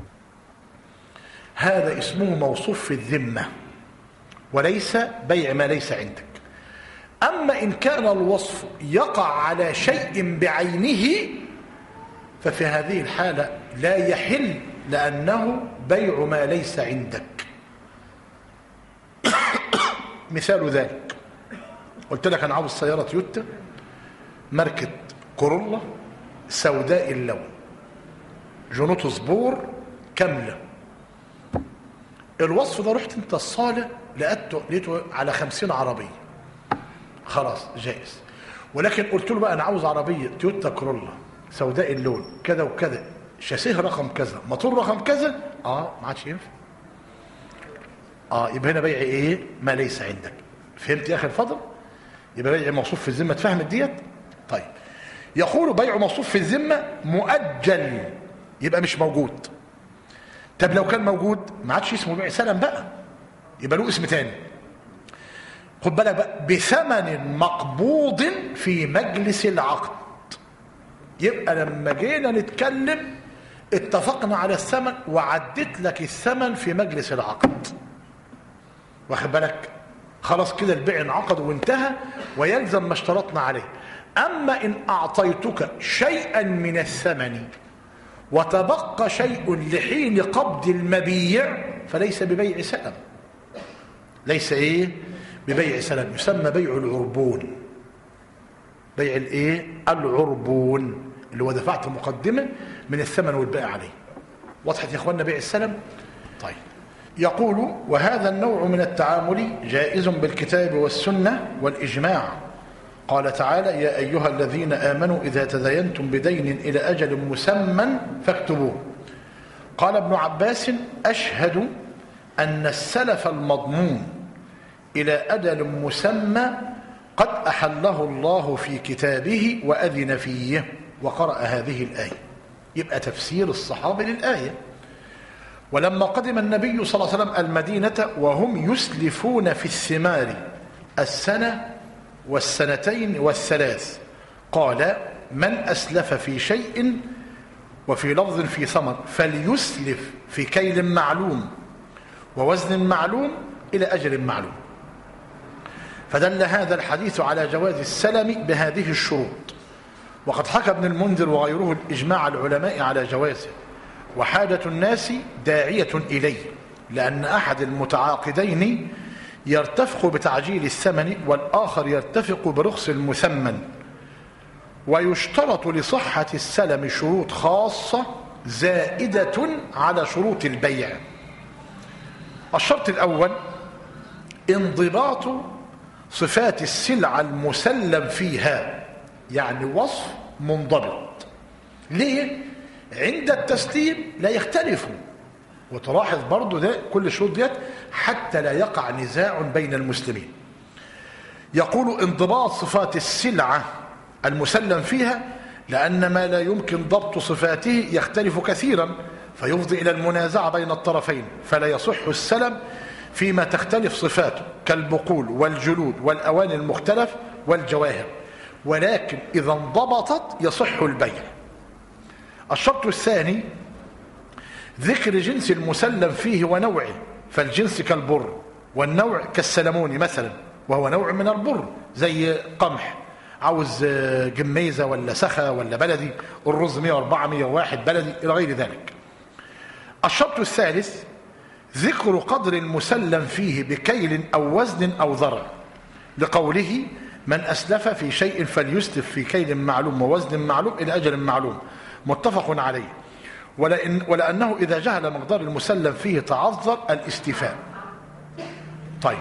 هذا اسمه موصوف في الذمة وليس بيع ما ليس عندك. أما إن كان الوصف يقع على شيء بعينه ففي هذه الحالة لا يحل، لأنه بيع ما ليس عندك. مثال ذلك، قلت لك أنا عاوز سيارة تويوتا ماركة كورولا سوداء اللون، جنوط سبور كاملة. الوصف ده رحت انت الصالة لقيته لقيته على خمسين عربية، خلاص جائز. ولكن قلت له بقى أنا عاوز عربية تويوتا كورولا سوداء اللون كذا وكذا، شاسيه رقم كذا، موتور رقم كذا، اه ما عادش ينفع. اه يبقى هنا بيع ايه؟ ما ليس عندك. فهمت يا اخي الفضل؟ يبقى بيع موصوف في الذمه، اتفهمت ديت؟ طيب. يقول بيع موصوف في الذمه مؤجل، يبقى مش موجود. طب لو كان موجود ما عادش اسمه بيع سلم بقى، يبقى له اسم تاني. خد بالك بقى، بثمن مقبوض في مجلس العقد. يبقى لما جينا نتكلم اتفقنا على الثمن وعدت لك الثمن في مجلس العقد، واخد بالك؟ خلاص كده البيع انعقد وانتهى ويلزم ما اشترطنا عليه. اما ان اعطيتك شيئا من الثمن وتبقى شيء لحين قبض المبيع فليس ببيع سلم، ليس ايه؟ ببيع سلم، يسمى بيع العربون. بيع الايه؟ العربون، اللي هو دفعت مقدمه من الثمن والباقي عليه. وضحت يا اخوانا بيع السلم؟ طيب. يقول وهذا النوع من التعامل جائز بالكتاب والسنة والإجماع. قال تعالى يا أيها الذين آمنوا إذا تداينتم بدين إلى أجل مسمى فاكتبوه. قال ابن عباس أشهد أن السلف المضمون إلى أجل مسمى قد أحله الله في كتابه وأذن فيه، وقرأ هذه الآية. يبقى تفسير الصحابة للآية. ولما قدم النبي صلى الله عليه وسلم المدينة وهم يسلفون في الثمار السنة والسنتين والثلاث، قال من أسلف في شيء، وفي لفظ في ثمر، فليسلف في كيل معلوم ووزن معلوم إلى أجل معلوم. فدل هذا الحديث على جواز السلم بهذه الشروط. وقد حكى ابن المنذر وغيره الإجماع العلماء على جوازه، وحاجة الناس داعية إليه، لأن أحد المتعاقدين يرتفق بتعجيل الثمن والآخر يرتفق برخص المثمن. ويشترط لصحة السلم شروط خاصة زائدة على شروط البيع. الشرط الأول انضباط صفات السلعة المسلم فيها، يعني وصف منضبط. ليه؟ عند التسليم لا يختلفوا. وتلاحظ برضو ده كل الشروط ديت حتى لا يقع نزاع بين المسلمين. يقول انضباط صفات السلعة المسلم فيها، لأن ما لا يمكن ضبط صفاته يختلف كثيرا فيفضي إلى المنازعة بين الطرفين، فلا يصح السلم فيما تختلف صفاته كالبقول والجلود والأواني المختلف والجواهر، ولكن إذا انضبطت يصح البيع. الشرط الثاني ذكر جنس المسلم فيه ونوعه، فالجنس كالبر والنوع كالسلموني مثلا، وهو نوع من البر زي قمح، عاوز جميزة ولا سخا ولا بلدي، الرز مية وأربعة مية وواحد بلدي إلى غير ذلك. الشرط الثالث ذكر قدر المسلم فيه بكيل أو وزن أو ذرع، لقوله من أسلف في شيء فليسلف في كيل معلوم ووزن معلوم إلى أجل معلوم، متفق عليه. ولأن ولأنه إذا جهل مقدار المسلم فيه تعذر الاستيفاء. طيب.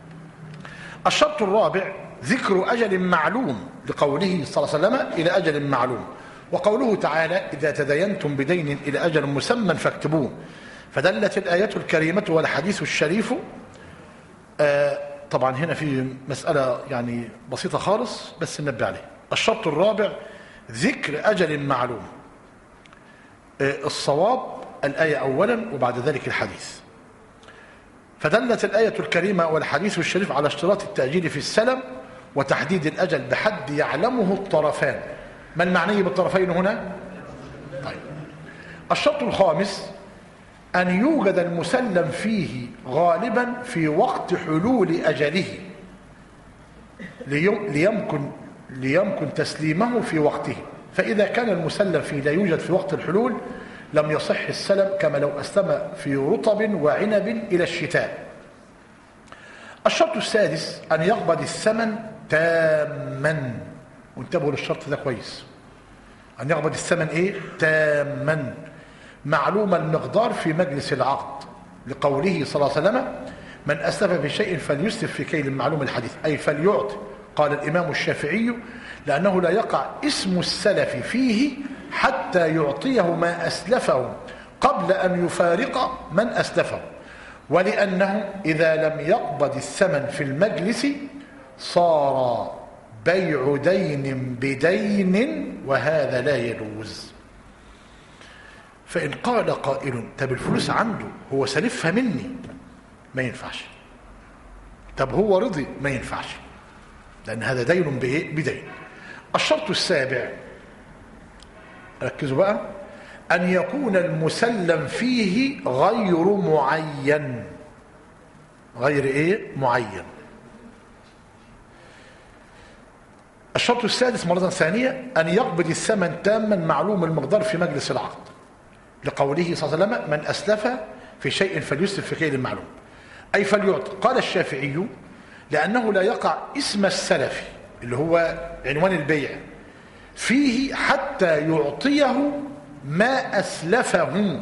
الشرط الرابع ذكر أجل معلوم، لقوله صلى الله عليه وسلم إلى أجل معلوم، وقوله تعالى إذا تداينتم بدين إلى أجل مسمى فاكتبوه. فدلت الآية الكريمة والحديث الشريف. آه طبعا هنا في مسألة يعني بسيطة خالص بس ننبه عليه. الشرط الرابع ذكر أجل معلوم. آه الصواب الآية أولا وبعد ذلك الحديث. فدلت الآية الكريمة والحديث الشريف على اشتراط التأجيل في السلم وتحديد الأجل بحد يعلمه الطرفان. ما المعني بالطرفين هنا؟ طيب. الشرط الخامس أن يوجد المسلم فيه غالبا في وقت حلول أجله ليمكن, ليمكن تسليمه في وقته، فإذا كان المسلم فيه لا يوجد في وقت الحلول لم يصح السلم كما لو أسلم في رطب وعنب إلى الشتاء. الشرط السادس أن يقبض الثمن تاما، وانتبهوا للشرط ده كويس، أن يقبض الثمن إيه؟ تاما معلوم المقدار في مجلس العقد، لقوله صلى الله عليه وسلم من أسلف في شيء فليسلف في كيل معلوم الحديث، أي فليعطي. قال الإمام الشافعي لأنه لا يقع اسم السلف فيه حتى يعطيه ما أسلفه قبل أن يفارق من أسلفه، ولأنه إذا لم يقبض الثمن في المجلس صار بيع دين بدين وهذا لا يجوز. فإن قال قائل طب الفلوس عنده هو سلفها مني، ما ينفعش. طب هو رضي، ما ينفعش، لأن هذا دين بإيه؟ بدين. الشرط السابع، ركزوا بقى، أن يكون المسلم فيه غير معين. غير إيه؟ معين. الشرط السادس مرة ثانية أن يقبض الثمن تاما معلوم المقدار في مجلس العقد، لقوله صلى الله عليه وسلم من أسلف في شيء فليسلف في كيل معلوم، أي فليعطي. قال الشافعي لأنه لا يقع اسم السلف اللي هو عنوان البيع فيه حتى يعطيه ما أسلفه،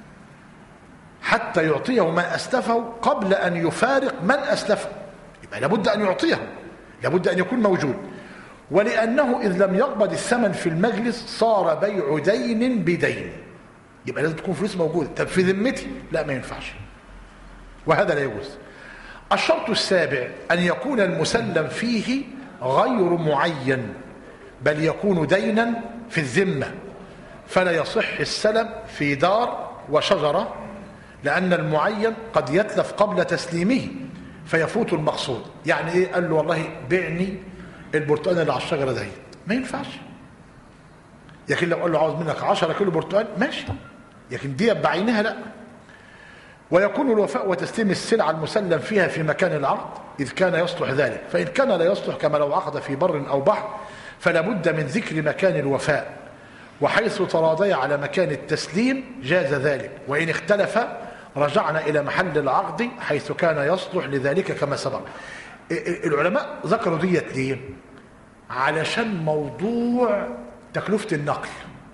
حتى يعطيه ما أسلفه قبل أن يفارق من أسلفه، يبقى لابد أن يعطيه، لابد أن يكون موجود. ولأنه إذ لم يقبض الثمن في المجلس صار بيع دين بدين، يبقى لازم تكون فلوس موجودة. طب في ذمتي؟ لا، ما ينفعش، وهذا لا يجوز. الشرط السابع أن يكون المسلم فيه غير معين، بل يكون دينا في الذمة، فلا يصح السلم في دار وشجرة، لأن المعين قد يتلف قبل تسليمه فيفوت المقصود. يعني إيه؟ قال له والله بعني البرتقال اللي على الشجرة دي، ما ينفعش. لكن لو قال له عاوز منك عشرة كيلو برتقال ماشي، لكن دي بعينها لا. ويكون الوفاء وتسليم السلعة المسلم فيها في مكان العقد إذ كان يصلح ذلك، فإن كان لا يصلح كما لو عقد في بر أو بحر فلا بد من ذكر مكان الوفاء، وحيث تراضي على مكان التسليم جاز ذلك، وإن اختلف رجعنا إلى محل العقد حيث كان يصلح لذلك كما سبق. العلماء ذكروا ديت ليه؟ علشان موضوع تكلفة النقل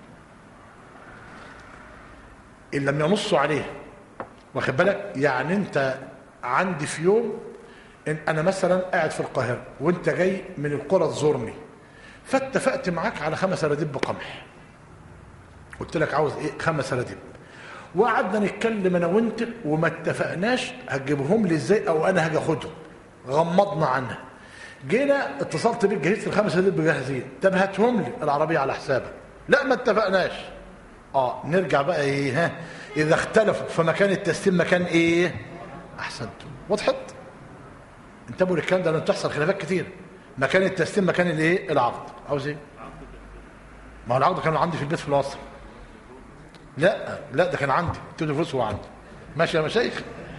إن لم ينصوا عليه، واخد بالك؟ يعني انت عندي في يوم إن انا مثلا قاعد في القاهره وانت جاي من القرى تزورني، فاتفقت معاك على خمس أراديب قمح، قلت لك عاوز ايه؟ خمس أراديب، وقعدنا نتكلم انا وانت وما اتفقناش هتجيبهم لي ازاي او انا هاجي اخدهم، غمضنا عنها. جينا اتصلت بيك جهزت الخمس أراديب جاهزين، طب هاتهم لي العربيه على حسابك، لا ما اتفقناش. اه نرجع بقى ايه؟ ها اذا اختلفوا فمكان التسليم مكان ايه؟ احسنتم، وضحت؟ انتبهوا للكلام ده لان بتحصل خلافات كتير. مكان التسليم مكان الايه؟ العقد. عاوز ايه؟ ما هو العقد كان عندي في البيت في الوصل. لا لا ده كان عندي، اديته فلوس هو عندي. ماشي يا مشايخ؟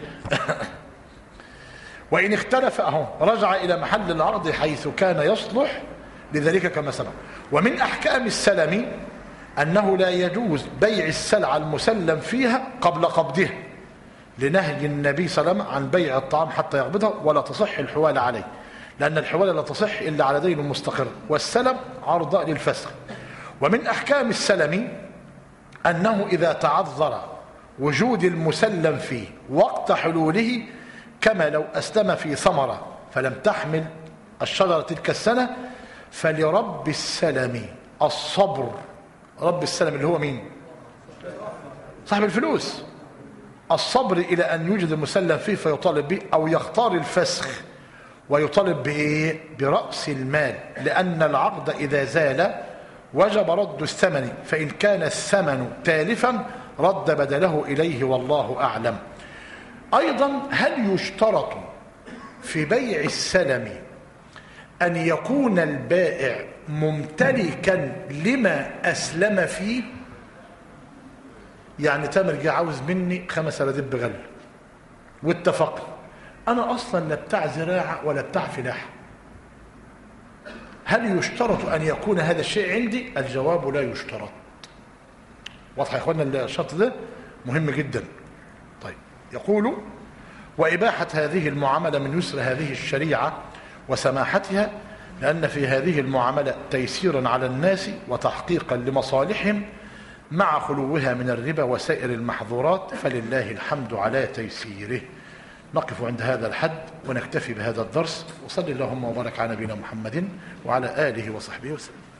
وان اختلف اهو رجع الى محل العقد حيث كان يصلح لذلك كما سبق. ومن احكام السلم أنه لا يجوز بيع السلعة المسلم فيها قبل قبضها، لنهي النبي صلى الله عليه وسلم عن بيع الطعام حتى يقبضها، ولا تصح الحوالة عليه، لأن الحوالة لا تصح إلا على دين مستقر، والسلم عرضة للفسخ. ومن أحكام السلم أنه إذا تعذر وجود المسلم فيه وقت حلوله، كما لو أسلم في ثمرة فلم تحمل الشجرة تلك السنة، فلرب السلم الصبر. رب السلم اللي هو مين؟ صاحب الفلوس. الصبر إلى أن يوجد المسلم فيه فيطالب به، أو يختار الفسخ ويطالب بإيه؟ برأس المال، لأن العقد إذا زال وجب رد الثمن، فإن كان الثمن تالفا رد بدله إليه والله أعلم. أيضا هل يشترط في بيع السلم أن يكون البائع ممتلكا لما أسلم فيه؟ يعني تامر جه عاوز مني خمس أراديب بغل واتفقنا، أنا أصلا لا بتاع زراعة ولا بتاع فلاحة، هل يشترط أن يكون هذا الشيء عندي؟ الجواب لا يشترط. واضح يا إخوانا الشرط ده مهم جدا. طيب يقول وإباحة هذه المعاملة من يسر هذه الشريعة وسماحتها، لأن في هذه المعاملة تيسيرا على الناس وتحقيقا لمصالحهم مع خلوها من الربا وسائر المحظورات، فلله الحمد على تيسيره. نقف عند هذا الحد ونكتفي بهذا الدرس، وصلي اللهم وبارك على نبينا محمد وعلى آله وصحبه وسلم.